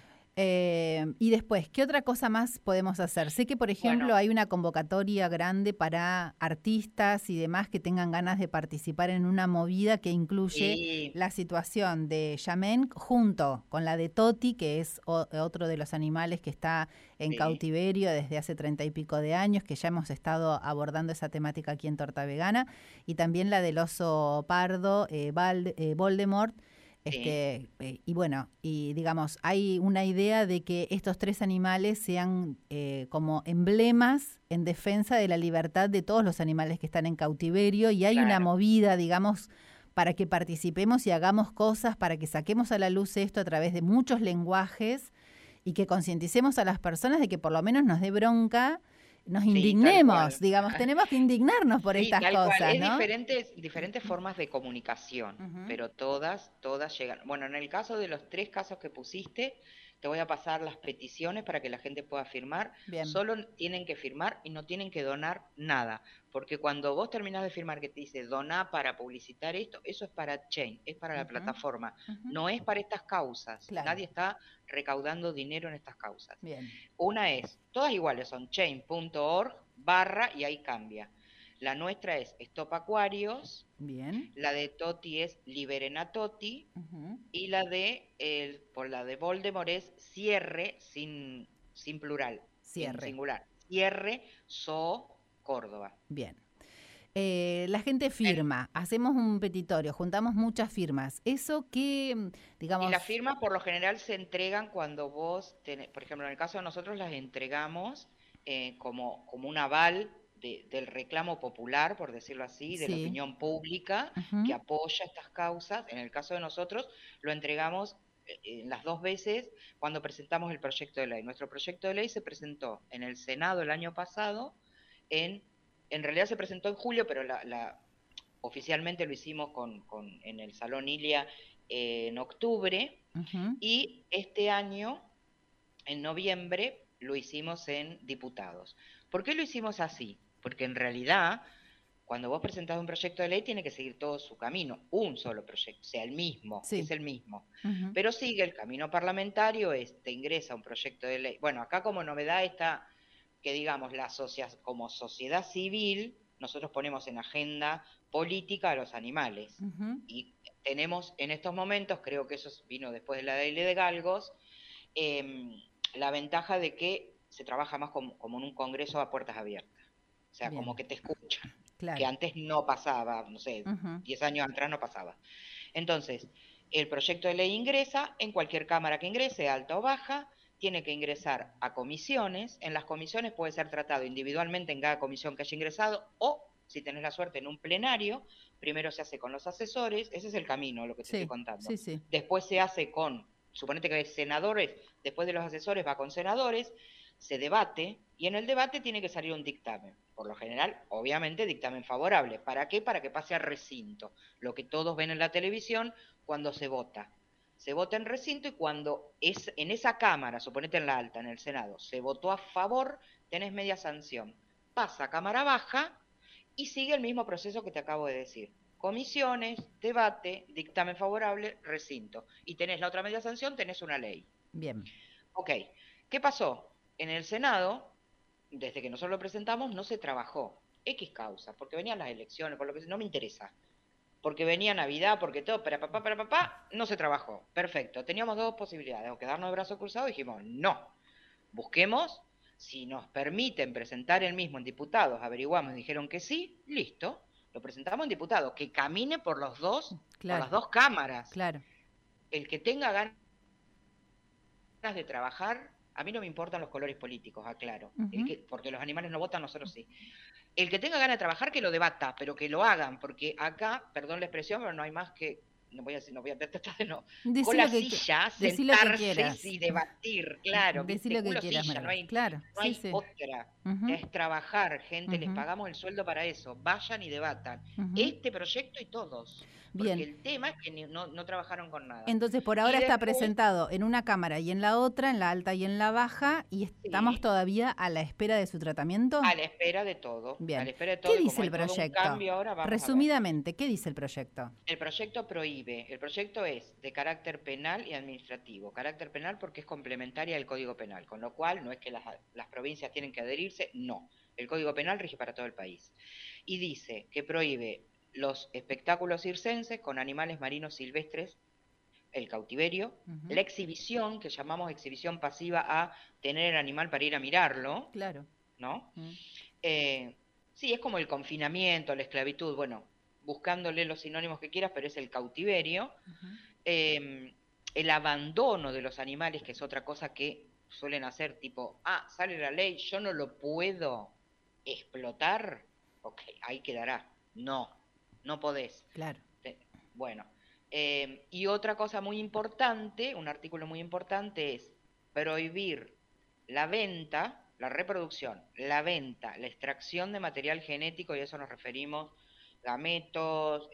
[SPEAKER 2] Y después, ¿qué otra cosa más podemos hacer? Sé que, por ejemplo,
[SPEAKER 6] Bueno,
[SPEAKER 2] hay una convocatoria grande para artistas y demás que tengan ganas de participar en una movida que incluye
[SPEAKER 6] sí,
[SPEAKER 2] la situación de Yamen junto con la de Toti, que es otro de los animales que está en
[SPEAKER 6] sí,
[SPEAKER 2] cautiverio desde hace 30 y pico de años, que ya hemos estado abordando esa temática aquí en Torta Vegana, y también la del oso pardo, Voldemort.
[SPEAKER 6] sí,
[SPEAKER 2] Y bueno, y digamos, hay una idea de que estos tres animales sean como emblemas en defensa de la libertad de todos los animales que están en cautiverio y hay una
[SPEAKER 6] claro.
[SPEAKER 2] movida, digamos, para que participemos y hagamos cosas, para que saquemos a la luz esto a través de muchos lenguajes y que concienticemos a las personas de que por lo menos nos dé bronca, nos
[SPEAKER 6] Sí, tal
[SPEAKER 2] indignemos,
[SPEAKER 6] cual.
[SPEAKER 2] digamos, tenemos que indignarnos por
[SPEAKER 6] Sí,
[SPEAKER 2] estas
[SPEAKER 6] tal cual.
[SPEAKER 2] cosas,
[SPEAKER 6] Es
[SPEAKER 2] ¿no?
[SPEAKER 6] diferentes formas de comunicación,
[SPEAKER 2] Ujú.
[SPEAKER 6] pero todas llegan. Bueno, en el caso de los 3 casos que pusiste, te voy a pasar las peticiones para que la gente pueda firmar.
[SPEAKER 2] Bien.
[SPEAKER 6] Solo tienen que firmar y no tienen que donar nada, porque cuando vos terminás de firmar que te dice doná para publicitar esto, eso es para Chain, es para la
[SPEAKER 2] Ujú,
[SPEAKER 6] plataforma,
[SPEAKER 2] ujú.
[SPEAKER 6] no es para estas causas.
[SPEAKER 2] Claro,
[SPEAKER 6] Nadie está recaudando dinero en estas causas.
[SPEAKER 2] bien.
[SPEAKER 6] Una es, todas iguales son chain.org barra y ahí cambia. La nuestra es Stop Acuarios,
[SPEAKER 2] Bien.
[SPEAKER 6] la de Toti es Liberen a Toti
[SPEAKER 2] Ujú.
[SPEAKER 6] y por la de Voldemort es cierre sin plural, en
[SPEAKER 2] Cierre.
[SPEAKER 6] singular. Cierre So Córdoba.
[SPEAKER 2] Bien. La gente
[SPEAKER 6] En-
[SPEAKER 2] firma, hacemos un petitorio, juntamos muchas firmas. Eso que,
[SPEAKER 6] y las
[SPEAKER 2] digamos,
[SPEAKER 6] firmas por lo general se entregan cuando vos tenés, por ejemplo, en el caso de nosotros las entregamos como un aval del reclamo popular, por decirlo así, de la
[SPEAKER 2] Sí.
[SPEAKER 6] opinión pública
[SPEAKER 2] Ujú.
[SPEAKER 6] que apoya estas causas. En el caso de nosotros, lo entregamos las 2 veces cuando presentamos el proyecto de ley. Nuestro proyecto de ley se presentó en el Senado el año pasado, en realidad se presentó en julio, pero oficialmente lo hicimos en el Salón Ilia en octubre,
[SPEAKER 2] Ujú.
[SPEAKER 6] y este año, en noviembre, lo hicimos en diputados. ¿Por qué lo hicimos así? Porque en realidad, cuando vos presentás un proyecto de ley, tiene que seguir todo su camino, un solo proyecto, sea el mismo,
[SPEAKER 2] Sí.
[SPEAKER 6] es el mismo.
[SPEAKER 2] Ujú.
[SPEAKER 6] Pero sigue el camino parlamentario, te ingresa un proyecto de ley. Bueno, acá como novedad está que, digamos, como sociedad civil, nosotros ponemos en agenda política a los animales.
[SPEAKER 2] Ujú.
[SPEAKER 6] Y tenemos en estos momentos, creo que eso vino después de la ley de galgos, la ventaja de que se trabaja más como en un congreso a puertas abiertas. O sea, como
[SPEAKER 2] Bien,
[SPEAKER 6] que te escuchan, que
[SPEAKER 2] claro.
[SPEAKER 6] antes no pasaba, no sé,
[SPEAKER 2] Ujú.
[SPEAKER 6] 10 años atrás no pasaba. Entonces, el proyecto de ley ingresa en cualquier cámara que ingrese, alta o baja, tiene que ingresar a comisiones. En las comisiones puede ser tratado individualmente en cada comisión que haya ingresado, o, si tenés la suerte, en un plenario. Primero se hace con los asesores, ese es el camino, lo que te estoy
[SPEAKER 2] Sí,
[SPEAKER 6] contando.
[SPEAKER 2] sí, sí.
[SPEAKER 6] Después se hace suponete que hay senadores, después de los asesores va con senadores, se debate, y en el debate tiene que salir un dictamen. Por lo general, obviamente, dictamen favorable. ¿Para qué? Para que pase a recinto. Lo que todos ven en la televisión cuando se vota. Se vota en recinto, y cuando es en esa cámara, suponete en la alta, en el Senado, se votó a favor, tenés media sanción. Pasa a cámara baja y sigue el mismo proceso que te acabo de decir. Comisiones, debate, dictamen favorable, recinto. Y tenés la otra media sanción, tenés una ley.
[SPEAKER 2] Bien.
[SPEAKER 6] Ok, ¿qué pasó? En el Senado, desde que nosotros lo presentamos, no se trabajó. X causa, porque venían las elecciones, por lo que no me interesa. Porque venía Navidad, porque todo, para papá, no se trabajó. Perfecto, teníamos dos posibilidades, o quedarnos de brazos cruzados, y dijimos, no, busquemos, si nos permiten presentar el mismo en diputados, averiguamos, dijeron que sí, listo, lo presentamos en diputados, que camine por
[SPEAKER 2] Claro,
[SPEAKER 6] las dos cámaras.
[SPEAKER 2] claro.
[SPEAKER 6] El que tenga ganas de trabajar, a mí no me importan los colores políticos, aclaro,
[SPEAKER 2] Ujú.
[SPEAKER 6] porque los animales no votan, nosotros sí. El que tenga ganas de trabajar, que lo debata, pero que lo hagan, porque acá, perdón la expresión, pero no hay más que, no voy a tratar de no,
[SPEAKER 2] Decí
[SPEAKER 6] cola
[SPEAKER 2] lo que,
[SPEAKER 6] silla,
[SPEAKER 2] decí lo que
[SPEAKER 6] sentarse
[SPEAKER 2] quieras.
[SPEAKER 6] y debatir, claro,
[SPEAKER 2] Decí
[SPEAKER 6] viste,
[SPEAKER 2] lo que
[SPEAKER 6] culo
[SPEAKER 2] quieras,
[SPEAKER 6] silla,
[SPEAKER 2] Maravilla. Claro,
[SPEAKER 6] no
[SPEAKER 2] sí,
[SPEAKER 6] hay
[SPEAKER 2] sí.
[SPEAKER 6] otra.
[SPEAKER 2] Ujú.
[SPEAKER 6] Es trabajar, gente, les
[SPEAKER 2] Ujú.
[SPEAKER 6] pagamos el sueldo para eso, vayan y debatan.
[SPEAKER 2] Ujú.
[SPEAKER 6] Este proyecto y todos, porque
[SPEAKER 2] Bien.
[SPEAKER 6] el tema es que no trabajaron con nada.
[SPEAKER 2] Entonces, por
[SPEAKER 6] Y
[SPEAKER 2] ahora está
[SPEAKER 6] después,
[SPEAKER 2] presentado en una cámara y en la otra, en la alta y en la baja, y estamos
[SPEAKER 6] sí,
[SPEAKER 2] todavía a la espera de su tratamiento.
[SPEAKER 6] a la espera de todo, a la
[SPEAKER 2] Bien.
[SPEAKER 6] espera de
[SPEAKER 2] ¿Qué
[SPEAKER 6] todo, y
[SPEAKER 2] dice
[SPEAKER 6] como
[SPEAKER 2] el
[SPEAKER 6] hay todo un
[SPEAKER 2] proyecto?
[SPEAKER 6] cambio ahora, vamos a ver.
[SPEAKER 2] Resumidamente, ¿qué dice el proyecto?
[SPEAKER 6] El proyecto prohíbe, el proyecto es de carácter penal y administrativo. Carácter penal porque es complementaria al Código Penal, con lo cual no es que las provincias tienen que adherirse, no. El Código Penal rige para todo el país. Y dice que prohíbe los espectáculos circenses con animales marinos silvestres, el cautiverio,
[SPEAKER 2] Ujú.
[SPEAKER 6] la exhibición, que llamamos exhibición pasiva a tener el animal para ir a mirarlo,
[SPEAKER 2] Claro.
[SPEAKER 6] ¿no?
[SPEAKER 2] Mm.
[SPEAKER 6] Sí, es como el confinamiento, la esclavitud, bueno, buscándole los sinónimos que quieras, pero es el cautiverio.
[SPEAKER 2] Ujú.
[SPEAKER 6] El abandono de los animales, que es otra cosa que suelen hacer, tipo, sale la ley, yo no lo puedo explotar, ok, ahí quedará. No, no podés.
[SPEAKER 2] Claro.
[SPEAKER 6] Bueno, y otra cosa muy importante, un artículo muy importante es prohibir la venta, la reproducción, la venta, la extracción de material genético, y a eso nos referimos, gametos,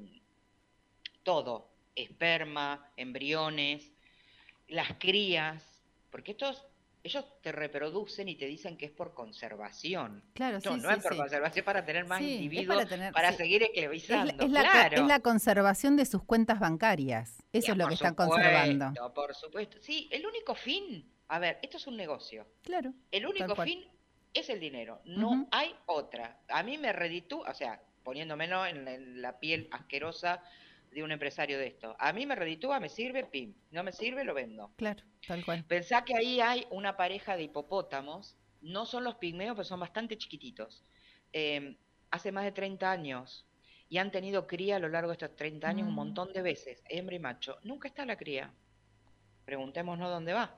[SPEAKER 6] todo, esperma, embriones, las crías, porque ellos te reproducen y te dicen que es por conservación.
[SPEAKER 2] Claro,
[SPEAKER 6] No,
[SPEAKER 2] sí,
[SPEAKER 6] no
[SPEAKER 2] sí,
[SPEAKER 6] es por
[SPEAKER 2] sí.
[SPEAKER 6] conservación, es para tener más
[SPEAKER 2] Sí, es
[SPEAKER 6] individuos,
[SPEAKER 2] para tener.
[SPEAKER 6] para
[SPEAKER 2] Sí.
[SPEAKER 6] seguir
[SPEAKER 2] Es
[SPEAKER 6] esclavizando,
[SPEAKER 2] es
[SPEAKER 6] claro.
[SPEAKER 2] la conservación de sus cuentas bancarias. Eso
[SPEAKER 6] Ya,
[SPEAKER 2] es lo
[SPEAKER 6] por
[SPEAKER 2] que están conservando.
[SPEAKER 6] supuesto, por supuesto. Sí, el único fin, a ver, esto es un negocio.
[SPEAKER 2] Claro,
[SPEAKER 6] El
[SPEAKER 2] tal
[SPEAKER 6] único
[SPEAKER 2] cual.
[SPEAKER 6] fin es el dinero,
[SPEAKER 2] Ujú.
[SPEAKER 6] no hay otra. A mí me reditúa, o sea, poniéndomelo en la piel asquerosa de un empresario de esto. A mí me reditúa, me sirve, pim. No me sirve, lo vendo.
[SPEAKER 2] Claro, tal cual.
[SPEAKER 6] Pensá que ahí hay una pareja de hipopótamos, no son los pigmeos, pero son bastante chiquititos. Eh, Hace más de 30 años, y han tenido cría a lo largo de estos 30 años un
[SPEAKER 2] Mm.
[SPEAKER 6] montón de veces, hembra y macho. Nunca está la cría. Preguntémonos dónde va.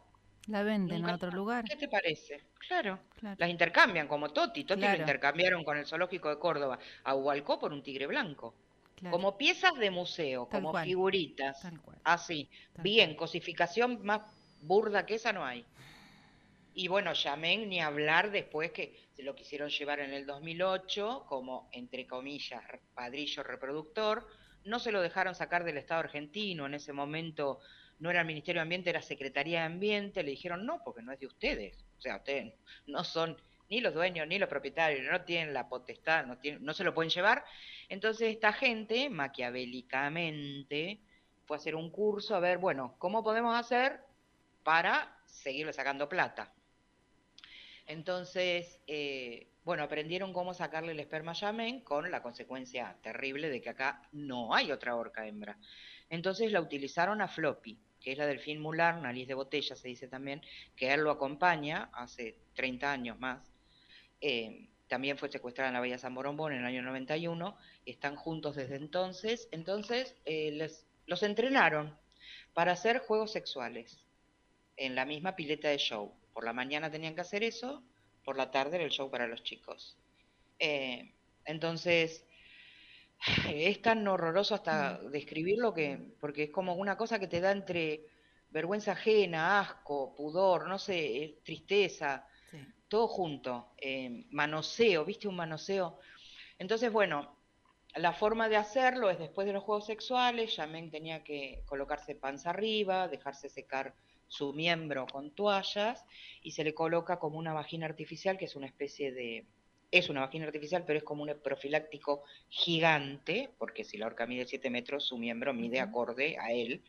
[SPEAKER 2] La venden a
[SPEAKER 6] Nunca
[SPEAKER 2] otro
[SPEAKER 6] más.
[SPEAKER 2] lugar.
[SPEAKER 6] ¿Qué te parece? Claro.
[SPEAKER 2] Claro,
[SPEAKER 6] Las intercambian como Toti. Toti lo
[SPEAKER 2] claro,
[SPEAKER 6] intercambiaron con el Zoológico de Córdoba a Hualcó por un tigre blanco.
[SPEAKER 2] claro.
[SPEAKER 6] Como piezas de museo,
[SPEAKER 2] Tal
[SPEAKER 6] como
[SPEAKER 2] cual,
[SPEAKER 6] figuritas.
[SPEAKER 2] tal cual,
[SPEAKER 6] Así.
[SPEAKER 2] tal
[SPEAKER 6] Bien,
[SPEAKER 2] cual.
[SPEAKER 6] cosificación más burda que esa no hay. Y bueno, Yamén ni hablar después que se lo quisieron llevar en el 2008 como, entre comillas, padrillo reproductor. No se lo dejaron sacar del Estado argentino. En ese momento no era el Ministerio de Ambiente, era Secretaría de Ambiente. Le dijeron no, porque no es de ustedes. O sea, ustedes no son ni los dueños ni los propietarios, no tienen la potestad, no se lo pueden llevar. Entonces esta gente, maquiavélicamente, fue a hacer un curso a ver, bueno, ¿cómo podemos hacer para seguirle sacando plata? Entonces, bueno, aprendieron cómo sacarle el esperma a Yamen con la consecuencia terrible de que acá no hay otra orca hembra. Entonces la utilizaron a Floppy, que es la delfín mular, nariz de botella se dice también, que él lo acompaña hace 30 años más. También fue secuestrada en la Bahía San Borombón en el año 91, están juntos desde entonces. Entonces los entrenaron para hacer juegos sexuales en la misma pileta de show. Por la mañana tenían que hacer eso, por la tarde era el show para los chicos. Entonces, es tan horroroso hasta describirlo porque es como una cosa que te da entre vergüenza ajena, asco, pudor, no sé, tristeza,
[SPEAKER 2] Sí.
[SPEAKER 6] todo junto. Manoseo, ¿viste un manoseo? Entonces, bueno, la forma de hacerlo es después de los juegos sexuales, Yamen tenía que colocarse panza arriba, dejarse secar su miembro con toallas y se le coloca como una vagina artificial, que es una especie de... Es una vagina artificial, pero es como un profiláctico gigante, porque si la orca mide 7 metros, su miembro mide acorde a él.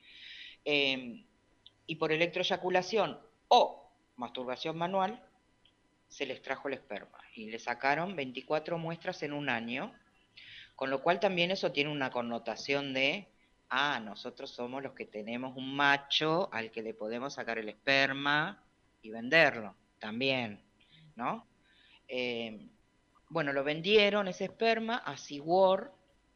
[SPEAKER 6] Y por electroeyaculación o masturbación manual, se les trajo el esperma y le sacaron 24 muestras en un año, con lo cual también eso tiene una connotación de, nosotros somos los que tenemos un macho al que le podemos sacar el esperma y venderlo también, ¿no? Eh, bueno, lo vendieron ese esperma a SeaWorld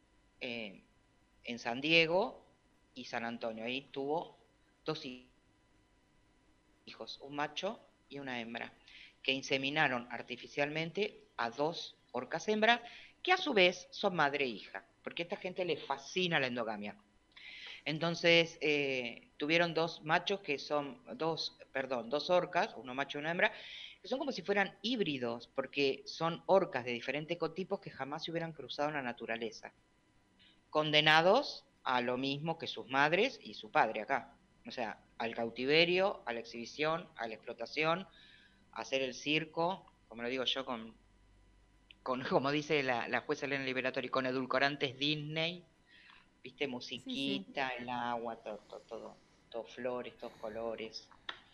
[SPEAKER 6] en San Diego y San Antonio. Ahí tuvo 2 hijos, un macho y una hembra, que inseminaron artificialmente a 2 orcas hembras, que a su vez son madre e hija, porque a esta gente le fascina la endogamia. Entonces tuvieron 2 machos que son, dos orcas, uno macho y una hembra, que son como si fueran híbridos, porque son orcas de diferentes ecotipos que jamás se hubieran cruzado en la naturaleza, condenados a lo mismo que sus madres y su padre acá. O sea, al cautiverio, a la exhibición, a la explotación, a hacer el circo, como lo digo yo, como dice la jueza Elena Liberatori, con edulcorantes Disney, viste,
[SPEAKER 2] Sí, sí.
[SPEAKER 6] musiquita, el agua, todo flores, todos colores.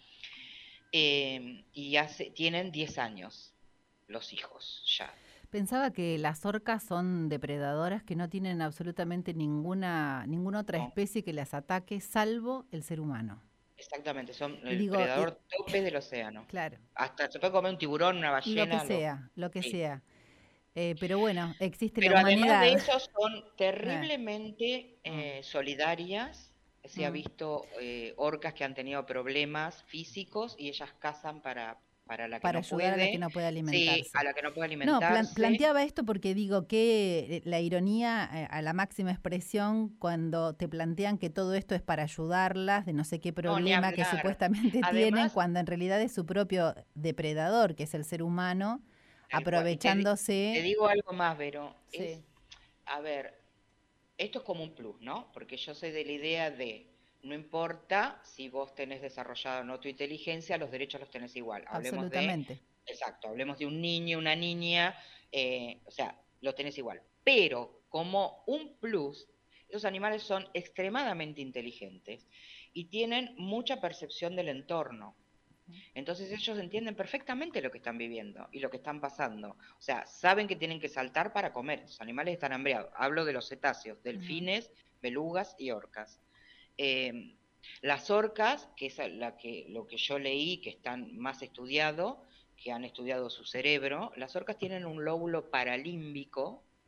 [SPEAKER 6] Y tienen 10 años los hijos ya.
[SPEAKER 2] Pensaba que las orcas son depredadoras que no tienen absolutamente ninguna otra
[SPEAKER 6] No,
[SPEAKER 2] especie que las ataque, salvo el ser humano.
[SPEAKER 6] exactamente, son
[SPEAKER 2] Y
[SPEAKER 6] el
[SPEAKER 2] digo,
[SPEAKER 6] predador tope del océano.
[SPEAKER 2] claro,
[SPEAKER 6] Hasta se puede comer un tiburón, una
[SPEAKER 2] lo que
[SPEAKER 6] ballena,
[SPEAKER 2] sea, lo que
[SPEAKER 6] sí.
[SPEAKER 2] sea. Pero bueno, existe la
[SPEAKER 6] Pero además de
[SPEAKER 2] humanidad.
[SPEAKER 6] eso son
[SPEAKER 2] Eh,
[SPEAKER 6] terriblemente
[SPEAKER 2] mm,
[SPEAKER 6] solidarias. Se ha
[SPEAKER 2] mm.
[SPEAKER 6] visto orcas que han tenido problemas físicos y ellas cazan para la que
[SPEAKER 2] Para
[SPEAKER 6] no
[SPEAKER 2] ayudar a la que
[SPEAKER 6] puede,
[SPEAKER 2] no puede
[SPEAKER 6] sí, a
[SPEAKER 2] alimentarse.
[SPEAKER 6] la que no puede
[SPEAKER 2] No,
[SPEAKER 6] alimentarse.
[SPEAKER 2] planteaba esto porque digo que la ironía a la máxima expresión cuando te plantean que todo esto es para ayudarlas de no sé qué
[SPEAKER 6] No, ni
[SPEAKER 2] problema que
[SPEAKER 6] hablar.
[SPEAKER 2] supuestamente tienen,
[SPEAKER 6] Además,
[SPEAKER 2] cuando en realidad es su propio depredador, que es el ser humano,
[SPEAKER 6] tal cual. Y te
[SPEAKER 2] aprovechándose.
[SPEAKER 6] digo algo más, Vero.
[SPEAKER 2] Sí,
[SPEAKER 6] A ver, esto es como un plus, ¿no? Porque yo soy de la idea de, no importa si vos tenés desarrollado o no tu inteligencia, los derechos los tenés igual. Hablemos de,
[SPEAKER 2] absolutamente.
[SPEAKER 6] exacto, hablemos de un niño, una niña, o sea, los tenés igual. Pero como un plus, esos animales son extremadamente inteligentes y tienen mucha percepción del entorno. Entonces ellos entienden perfectamente lo que están viviendo y lo que están pasando. O sea, saben que tienen que saltar para comer. Los animales están hambriados. Hablo de los cetáceos,
[SPEAKER 2] Ujú.
[SPEAKER 6] delfines, belugas y orcas. Eh, las orcas, que es lo que yo leí, que están más estudiado, que han estudiado su cerebro, las orcas tienen un lóbulo paralímbico,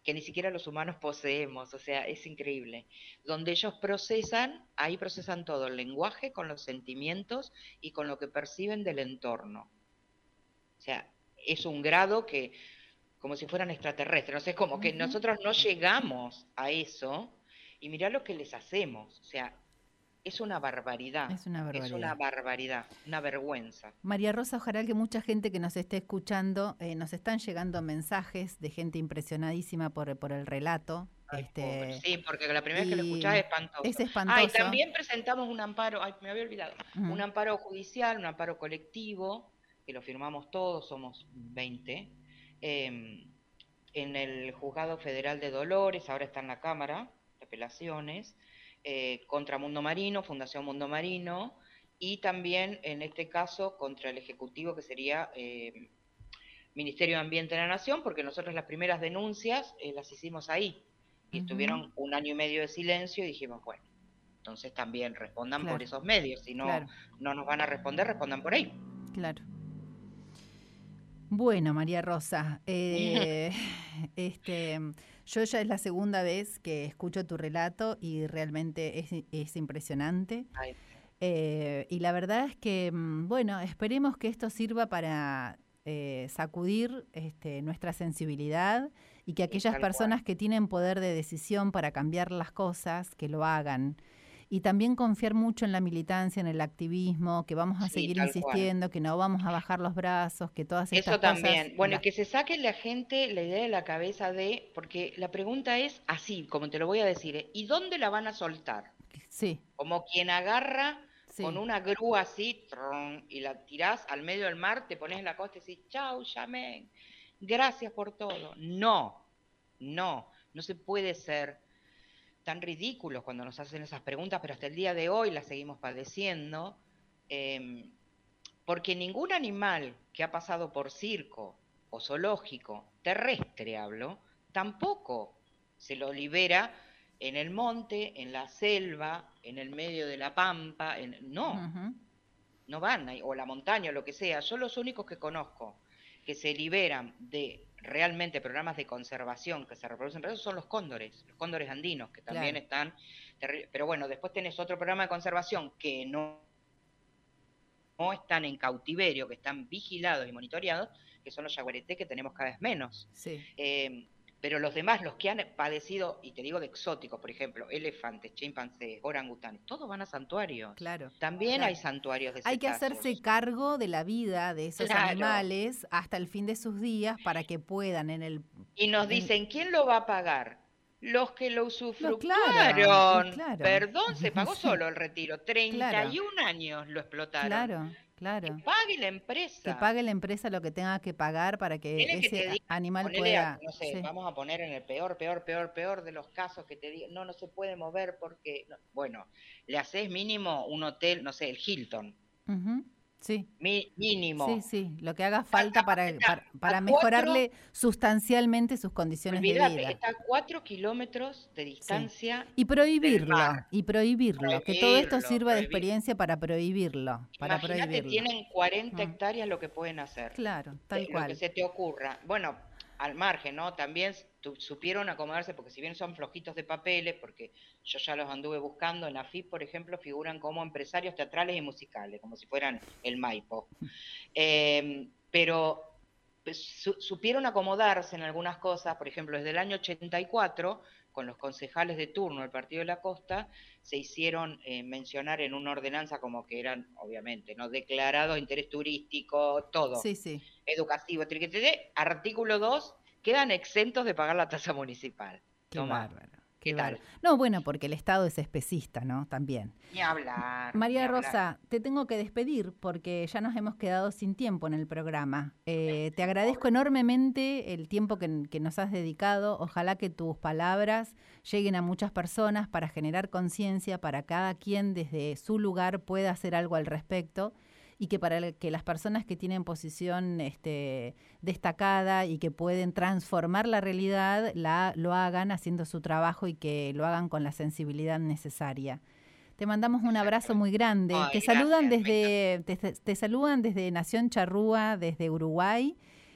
[SPEAKER 6] que ni siquiera los humanos poseemos, o sea, es increíble. Donde ellos procesan, ahí procesan todo, el lenguaje con los sentimientos y con lo que perciben del entorno. O sea, es un grado que, como si fueran extraterrestres, no sé, como que nosotros no llegamos a eso y mirá lo que les hacemos, o sea, es una barbaridad,
[SPEAKER 2] Es una
[SPEAKER 6] es una
[SPEAKER 2] barbaridad.
[SPEAKER 6] barbaridad, una vergüenza.
[SPEAKER 2] María Rosa, ojalá que mucha gente que nos esté escuchando, nos están llegando mensajes de gente impresionadísima por el relato.
[SPEAKER 6] Ay, pobre. Sí, porque la primera vez que lo
[SPEAKER 2] Y
[SPEAKER 6] escuchás es espantoso.
[SPEAKER 2] es
[SPEAKER 6] Ah, y
[SPEAKER 2] espantoso.
[SPEAKER 6] también presentamos un amparo, ay, me había olvidado,
[SPEAKER 2] Ujú.
[SPEAKER 6] un amparo judicial, un amparo colectivo, que lo firmamos todos, somos 20, em, en el Juzgado Federal de Dolores, ahora está en la Cámara de Apelaciones, contra Mundo Marino, Fundación Mundo Marino, y también en este caso contra el Ejecutivo, que sería Ministerio de Ambiente de la Nación, porque nosotros las primeras denuncias las hicimos ahí, y estuvieron 1 año y medio de silencio, y dijimos, bueno, entonces también respondan por
[SPEAKER 2] Claro,
[SPEAKER 6] esos medios, si no,
[SPEAKER 2] claro,
[SPEAKER 6] no nos van a responder, respondan por ahí.
[SPEAKER 2] claro. Bueno, María Rosa, yo ya es la segunda vez que escucho tu relato y realmente es impresionante.
[SPEAKER 6] Ay,
[SPEAKER 2] Y la verdad es que, bueno, esperemos que esto sirva para sacudir nuestra sensibilidad y que aquellas
[SPEAKER 6] tal
[SPEAKER 2] personas que tienen poder de decisión para cambiar las cosas, que lo hagan. Y también confiar mucho en la militancia, en el activismo, que vamos a
[SPEAKER 6] sí,
[SPEAKER 2] seguir
[SPEAKER 6] tal cual.
[SPEAKER 2] insistiendo, que no vamos a bajar los brazos, que todas estas
[SPEAKER 6] Eso
[SPEAKER 2] cosas...
[SPEAKER 6] también. Bueno, y que se saque la gente la idea de la cabeza de, porque la pregunta es así, como te lo voy a decir, ¿y dónde la van a soltar?
[SPEAKER 2] Sí,
[SPEAKER 6] Como quien agarra con
[SPEAKER 2] sí,
[SPEAKER 6] una grúa así, trun, y la tirás al medio del mar, te pones en la costa y decís, chau, Yamén, gracias por todo. No, no se puede ser tan ridículos cuando nos hacen esas preguntas, pero hasta el día de hoy las seguimos padeciendo. Porque ningún animal que ha pasado por circo o zoológico, terrestre hablo, tampoco se lo libera en el monte, en la selva, en el medio de la pampa, no,
[SPEAKER 2] ujú,
[SPEAKER 6] no van, o la montaña o lo que sea. Yo los únicos que conozco que se liberan de realmente programas de conservación que se reproducen, pero esos son los cóndores andinos, que también
[SPEAKER 2] claro.
[SPEAKER 6] están, pero bueno, después tenés otro programa de conservación que no están en cautiverio, que están vigilados y monitoreados, que son los yaguareté, que tenemos cada vez menos.
[SPEAKER 2] Sí,
[SPEAKER 6] Pero los demás, los que han padecido, y te digo de exóticos, por ejemplo, elefantes, chimpancés, orangutanes, todos van a santuarios.
[SPEAKER 2] claro.
[SPEAKER 6] También
[SPEAKER 2] Claro.
[SPEAKER 6] hay santuarios de
[SPEAKER 2] Hay que
[SPEAKER 6] cetáceos.
[SPEAKER 2] hacerse cargo de la vida de esos
[SPEAKER 6] Claro.
[SPEAKER 2] animales hasta el fin de sus días para que puedan en el...
[SPEAKER 6] Y nos
[SPEAKER 2] en-
[SPEAKER 6] dicen, ¿quién lo va a pagar? Los que lo
[SPEAKER 2] No,
[SPEAKER 6] usufructuaron.
[SPEAKER 2] claro.
[SPEAKER 6] Perdón, se pagó
[SPEAKER 2] Sí,
[SPEAKER 6] solo el retiro.
[SPEAKER 2] claro,
[SPEAKER 6] 31 años lo explotaron.
[SPEAKER 2] claro,
[SPEAKER 6] Que
[SPEAKER 2] claro.
[SPEAKER 6] pague la
[SPEAKER 2] Que
[SPEAKER 6] empresa.
[SPEAKER 2] pague la empresa lo que tenga que pagar para que
[SPEAKER 6] Tiene que
[SPEAKER 2] ese
[SPEAKER 6] te diga,
[SPEAKER 2] animal
[SPEAKER 6] ponele
[SPEAKER 2] pueda...
[SPEAKER 6] no sé,
[SPEAKER 2] Sí.
[SPEAKER 6] vamos a poner en el peor de los casos que te diga, no se puede mover porque, bueno, le haces mínimo un hotel, no sé, el Hilton,
[SPEAKER 2] Ujú, sí.
[SPEAKER 6] mínimo.
[SPEAKER 2] Sí, sí, lo que haga falta para
[SPEAKER 6] A
[SPEAKER 2] mejorarle sustancialmente sus condiciones de
[SPEAKER 6] olvídate,
[SPEAKER 2] vida.
[SPEAKER 6] está a 4 kilómetros de
[SPEAKER 2] Sí.
[SPEAKER 6] distancia
[SPEAKER 2] Y
[SPEAKER 6] del
[SPEAKER 2] prohibirlo,
[SPEAKER 6] mar.
[SPEAKER 2] que todo esto
[SPEAKER 6] Prohibirlo,
[SPEAKER 2] sirva de
[SPEAKER 6] prohibir.
[SPEAKER 2] experiencia para prohibirlo,
[SPEAKER 6] Imagínate, tienen 40
[SPEAKER 2] Mm.
[SPEAKER 6] hectáreas lo que pueden hacer.
[SPEAKER 2] Claro, tal
[SPEAKER 6] Lo que
[SPEAKER 2] cual.
[SPEAKER 6] se te ocurra. Bueno, al margen, ¿no? También supieron acomodarse, porque si bien son flojitos de papeles, porque yo ya los anduve buscando, en AFIP, por ejemplo, figuran como empresarios teatrales y musicales, como si fueran el Maipo. Pero supieron acomodarse en algunas cosas, por ejemplo, desde el año 84, con los concejales de turno del Partido de la Costa, se hicieron mencionar en una ordenanza como que eran, obviamente, no declarados de interés turístico, todo,
[SPEAKER 2] Sí, sí.
[SPEAKER 6] educativo, artículo 2, quedan exentos de pagar la tasa municipal.
[SPEAKER 2] Qué
[SPEAKER 6] Tomá,
[SPEAKER 2] bárbaro.
[SPEAKER 6] ¿qué
[SPEAKER 2] Qué
[SPEAKER 6] tal?
[SPEAKER 2] bárbaro. No, bueno, porque el Estado es especista, ¿no? También.
[SPEAKER 6] Ni hablar.
[SPEAKER 2] María
[SPEAKER 6] ni hablar.
[SPEAKER 2] Rosa, te tengo que despedir porque ya nos hemos quedado sin tiempo en el programa. Te agradezco enormemente el tiempo que nos has dedicado. Ojalá que tus palabras lleguen a muchas personas para generar conciencia, para cada quien desde su lugar pueda hacer algo al respecto y que para que las personas que tienen posición destacada y que pueden transformar la realidad lo hagan haciendo su trabajo y que lo hagan con la sensibilidad necesaria. Te mandamos un abrazo muy grande.
[SPEAKER 6] Ay,
[SPEAKER 2] Te saludan
[SPEAKER 6] gracias,
[SPEAKER 2] te saludan desde Nación Charrúa, desde Uruguay.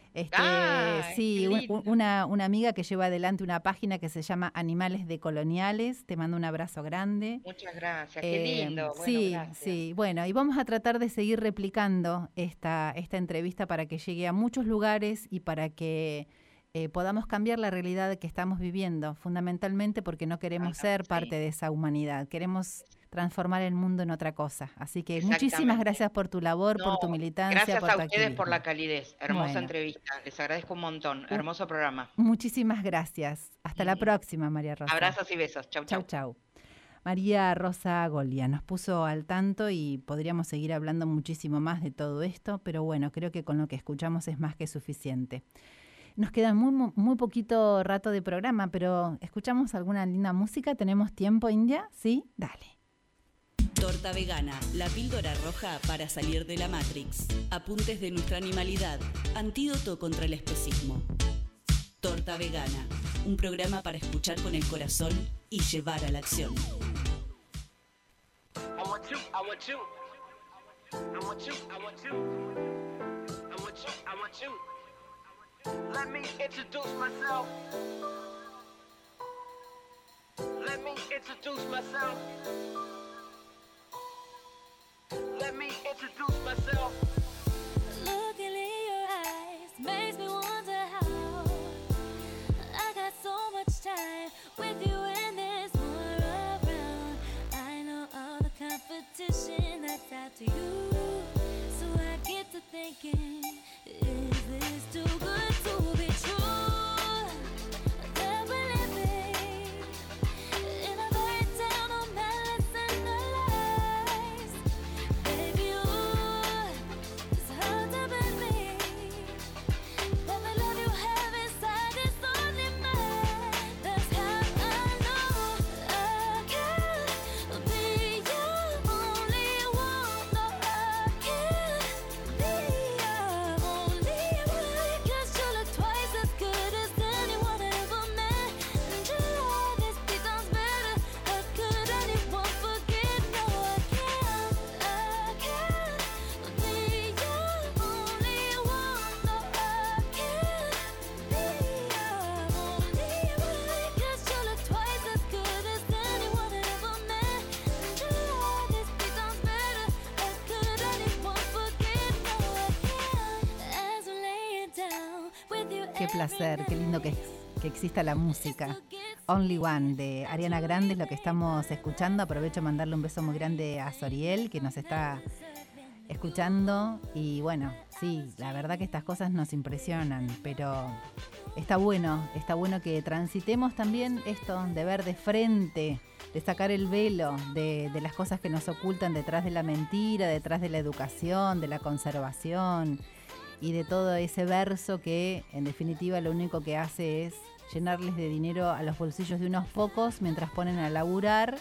[SPEAKER 6] ¡Ay,
[SPEAKER 2] Sí,
[SPEAKER 6] qué lindo!
[SPEAKER 2] una amiga que lleva adelante una página que se llama Animales Decoloniales. Te mando un abrazo grande.
[SPEAKER 6] Muchas gracias, qué lindo. Bueno,
[SPEAKER 2] Sí,
[SPEAKER 6] gracias.
[SPEAKER 2] sí. Bueno, y vamos a tratar de seguir replicando esta entrevista para que llegue a muchos lugares y para que podamos cambiar la realidad que estamos viviendo, fundamentalmente porque no queremos ser parte
[SPEAKER 6] Sí,
[SPEAKER 2] de esa humanidad, queremos transformar el mundo en otra cosa. Así que muchísimas
[SPEAKER 6] exactamente.
[SPEAKER 2] gracias por tu labor, por
[SPEAKER 6] No,
[SPEAKER 2] tu militancia,
[SPEAKER 6] gracias
[SPEAKER 2] por
[SPEAKER 6] a
[SPEAKER 2] tu
[SPEAKER 6] ustedes por la
[SPEAKER 2] activismo.
[SPEAKER 6] calidez. Hermosa
[SPEAKER 2] Bueno,
[SPEAKER 6] entrevista. Les agradezco un montón.
[SPEAKER 2] u-
[SPEAKER 6] Hermoso programa.
[SPEAKER 2] muchísimas gracias. Hasta la próxima, María Rosa.
[SPEAKER 6] Abrazos y besos. Chau,
[SPEAKER 2] Chau,
[SPEAKER 6] chau.
[SPEAKER 2] chau. María Rosa Golia nos puso al tanto y podríamos seguir hablando muchísimo más de todo esto, pero bueno, creo que con lo que escuchamos es más que suficiente. Nos queda muy poquito rato de programa, pero ¿escuchamos alguna linda música? ¿Tenemos tiempo, India? ¿Sí? Dale.
[SPEAKER 1] Torta vegana, la píldora roja para salir de la Matrix. Apuntes de nuestra animalidad, antídoto contra el especismo. Torta vegana, un programa para escuchar con el corazón y llevar a la acción.
[SPEAKER 7] I want you. I want you. I want you. I want you. I want you. I want you. Let me introduce myself. Let me introduce myself. Let me introduce myself.
[SPEAKER 8] Looking in your eyes makes me wonder how I got so much time with you and there's more around. I know all the competition that's out to you, so I get to thinking, is this too good to be true? That we're living in a very town of malice and lies. Baby, it's hard to believe that the love you have inside is only mine. That's how I know I can't be your only one. No, I can't be your only one. 'Cause you look twice as good as anyone I ever met. And your love is 3 times better. How could anyone forget? No, I can't be your only one. No, I can't be your only one. 'Cause you look twice as good as anyone I ever met. And your love is 3 times better. How could anyone forget? No, I can't. As we lay it down with you.
[SPEAKER 2] Qué placer, qué lindo que exista la música. Only One de Ariana Grande es lo que estamos escuchando. Aprovecho a mandarle un beso muy grande a Soriel, que nos está escuchando. Y bueno, sí, la verdad que estas cosas nos impresionan, pero está bueno que transitemos también esto de ver de frente, de sacar el velo de las cosas que nos ocultan detrás de la mentira, detrás de la educación, de la conservación y de todo ese verso que en definitiva lo único que hace es llenarles de dinero a los bolsillos de unos pocos mientras ponen a laburar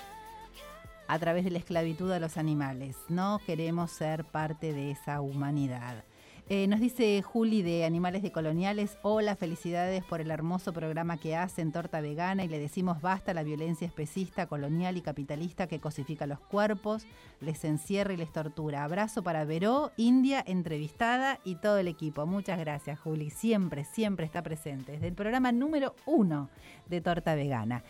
[SPEAKER 2] a través de la esclavitud a los animales. No queremos ser parte de esa humanidad. Nos dice Juli de Animales Decoloniales: hola, felicidades por el hermoso programa que hacen, Torta Vegana, y le decimos basta a la violencia especista, colonial y capitalista que cosifica los cuerpos, les encierra y les tortura. Abrazo para Veró, India, entrevistada y todo el equipo. Muchas gracias, Juli. Siempre está presente. Desde el programa número 1 de Torta Vegana.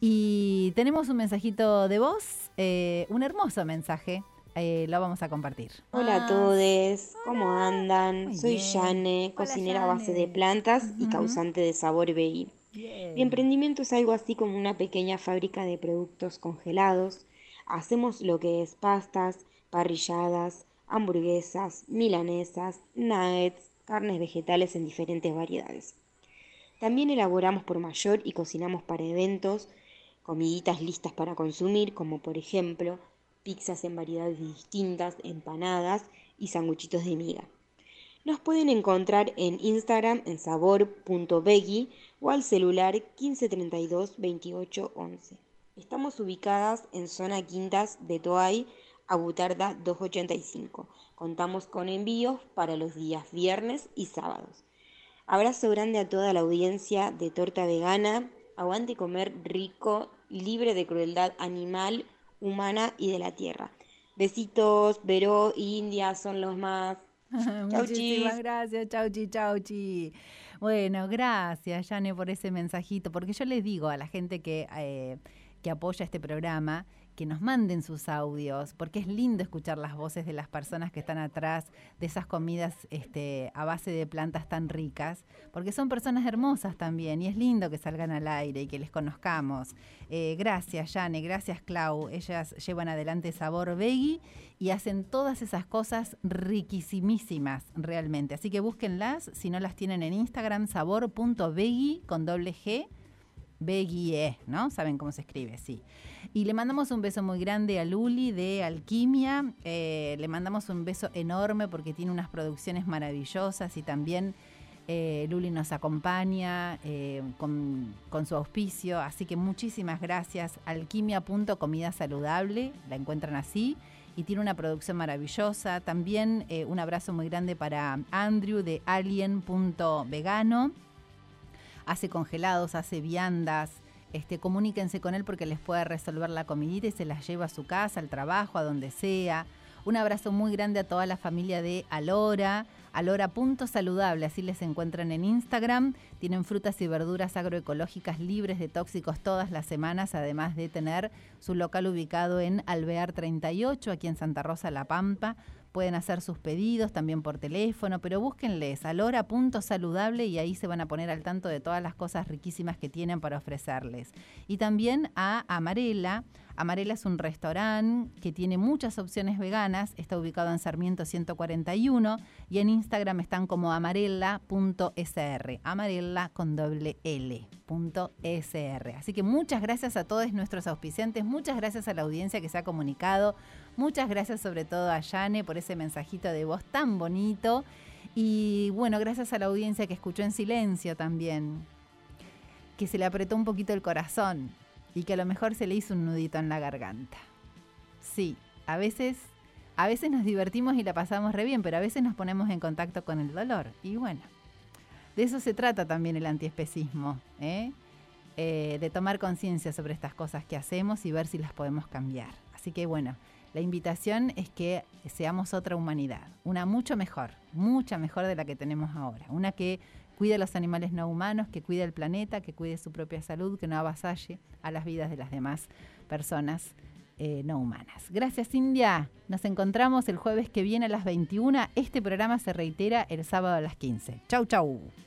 [SPEAKER 2] Y tenemos un mensajito de voz, un hermoso mensaje. Lo vamos a compartir.
[SPEAKER 9] Hola a todos, ¿cómo andan?
[SPEAKER 2] Muy
[SPEAKER 9] Soy
[SPEAKER 2] bien.
[SPEAKER 9] Yane,
[SPEAKER 2] Hola,
[SPEAKER 9] cocinera a base de
[SPEAKER 2] Yane.
[SPEAKER 9] plantas y
[SPEAKER 2] Ujú.
[SPEAKER 9] causante de sabor veggie.
[SPEAKER 2] Bien.
[SPEAKER 9] Mi emprendimiento es algo así como una pequeña fábrica de productos congelados. Hacemos lo que es pastas, parrilladas, hamburguesas, milanesas, nuggets, carnes vegetales en diferentes variedades. También elaboramos por mayor y cocinamos para eventos, comiditas listas para consumir, como por ejemplo pizzas en variedades distintas, empanadas y sanguchitos de miga. Nos pueden encontrar en Instagram en sabor.veggie o al celular 1532 28 11. Estamos ubicadas en zona Quintas de Toay, Agutarda 285. Contamos con envíos para los días viernes y sábados. Abrazo grande a toda la audiencia de Torta Vegana. Aguante comer rico, libre de crueldad animal, humana y de la tierra. Besitos, Veró y India son los más.
[SPEAKER 2] Muchísimas gracias, chauchi, chauchi. Bueno, gracias, Yane, por ese mensajito, porque yo les digo a la gente que apoya este programa que nos manden sus audios, porque es lindo escuchar las voces de las personas que están atrás de esas comidas a base de plantas tan ricas, porque son personas hermosas también, y es lindo que salgan al aire y que les conozcamos. Gracias, Yane, gracias, Clau. Ellas llevan adelante Sabor Veggie y hacen todas esas cosas riquísimas realmente. Así que búsquenlas, si no las tienen en Instagram, sabor.veggie con doble G, Veggie, ¿no? ¿Saben cómo se escribe? Sí. Y le mandamos un beso muy grande a Luli de Alquimia. Le mandamos un beso enorme porque tiene unas producciones maravillosas y también Luli nos acompaña con su auspicio. Así que muchísimas gracias. Alquimia.comida saludable, la encuentran así. Y tiene una producción maravillosa. También un abrazo muy grande para Andrew de Alien.vegano. Hace congelados, hace viandas. Comuníquense con él porque les puede resolver la comidita y se las lleva a su casa, al trabajo, a donde sea. Un abrazo muy grande a toda la familia de Alora, Alora.saludable, así les encuentran en Instagram. Tienen frutas y verduras agroecológicas libres de tóxicos todas las semanas, además de tener su local ubicado en Alvear 38, aquí en Santa Rosa, La Pampa. Pueden hacer sus pedidos también por teléfono, pero búsquenles alora.saludable y ahí se van a poner al tanto de todas las cosas riquísimas que tienen para ofrecerles. Y también a Amarela. Amarela es un restaurante que tiene muchas opciones veganas, está ubicado en Sarmiento 141 y en Instagram están como amarela.sr, amarela con doble L.sr. Así que muchas gracias a todos nuestros auspiciantes, muchas gracias a la audiencia que se ha comunicado, muchas gracias sobre todo a Yane por ese mensajito de voz tan bonito y bueno, gracias a la audiencia que escuchó en silencio también, que se le apretó un poquito el corazón. Y que a lo mejor se le hizo un nudito en la garganta. Sí, a veces nos divertimos y la pasamos re bien, pero a veces nos ponemos en contacto con el dolor. Y bueno, de eso se trata también el antiespecismo, de tomar conciencia sobre estas cosas que hacemos y ver si las podemos cambiar. Así que bueno, la invitación es que seamos otra humanidad, una mucha mejor de la que tenemos ahora. Una que cuide a los animales no humanos, que cuide el planeta, que cuide su propia salud, que no avasalle a las vidas de las demás personas no humanas. Gracias, India. Nos encontramos el jueves que viene a las 21. Este programa se reitera el sábado a las 15. Chau, chau.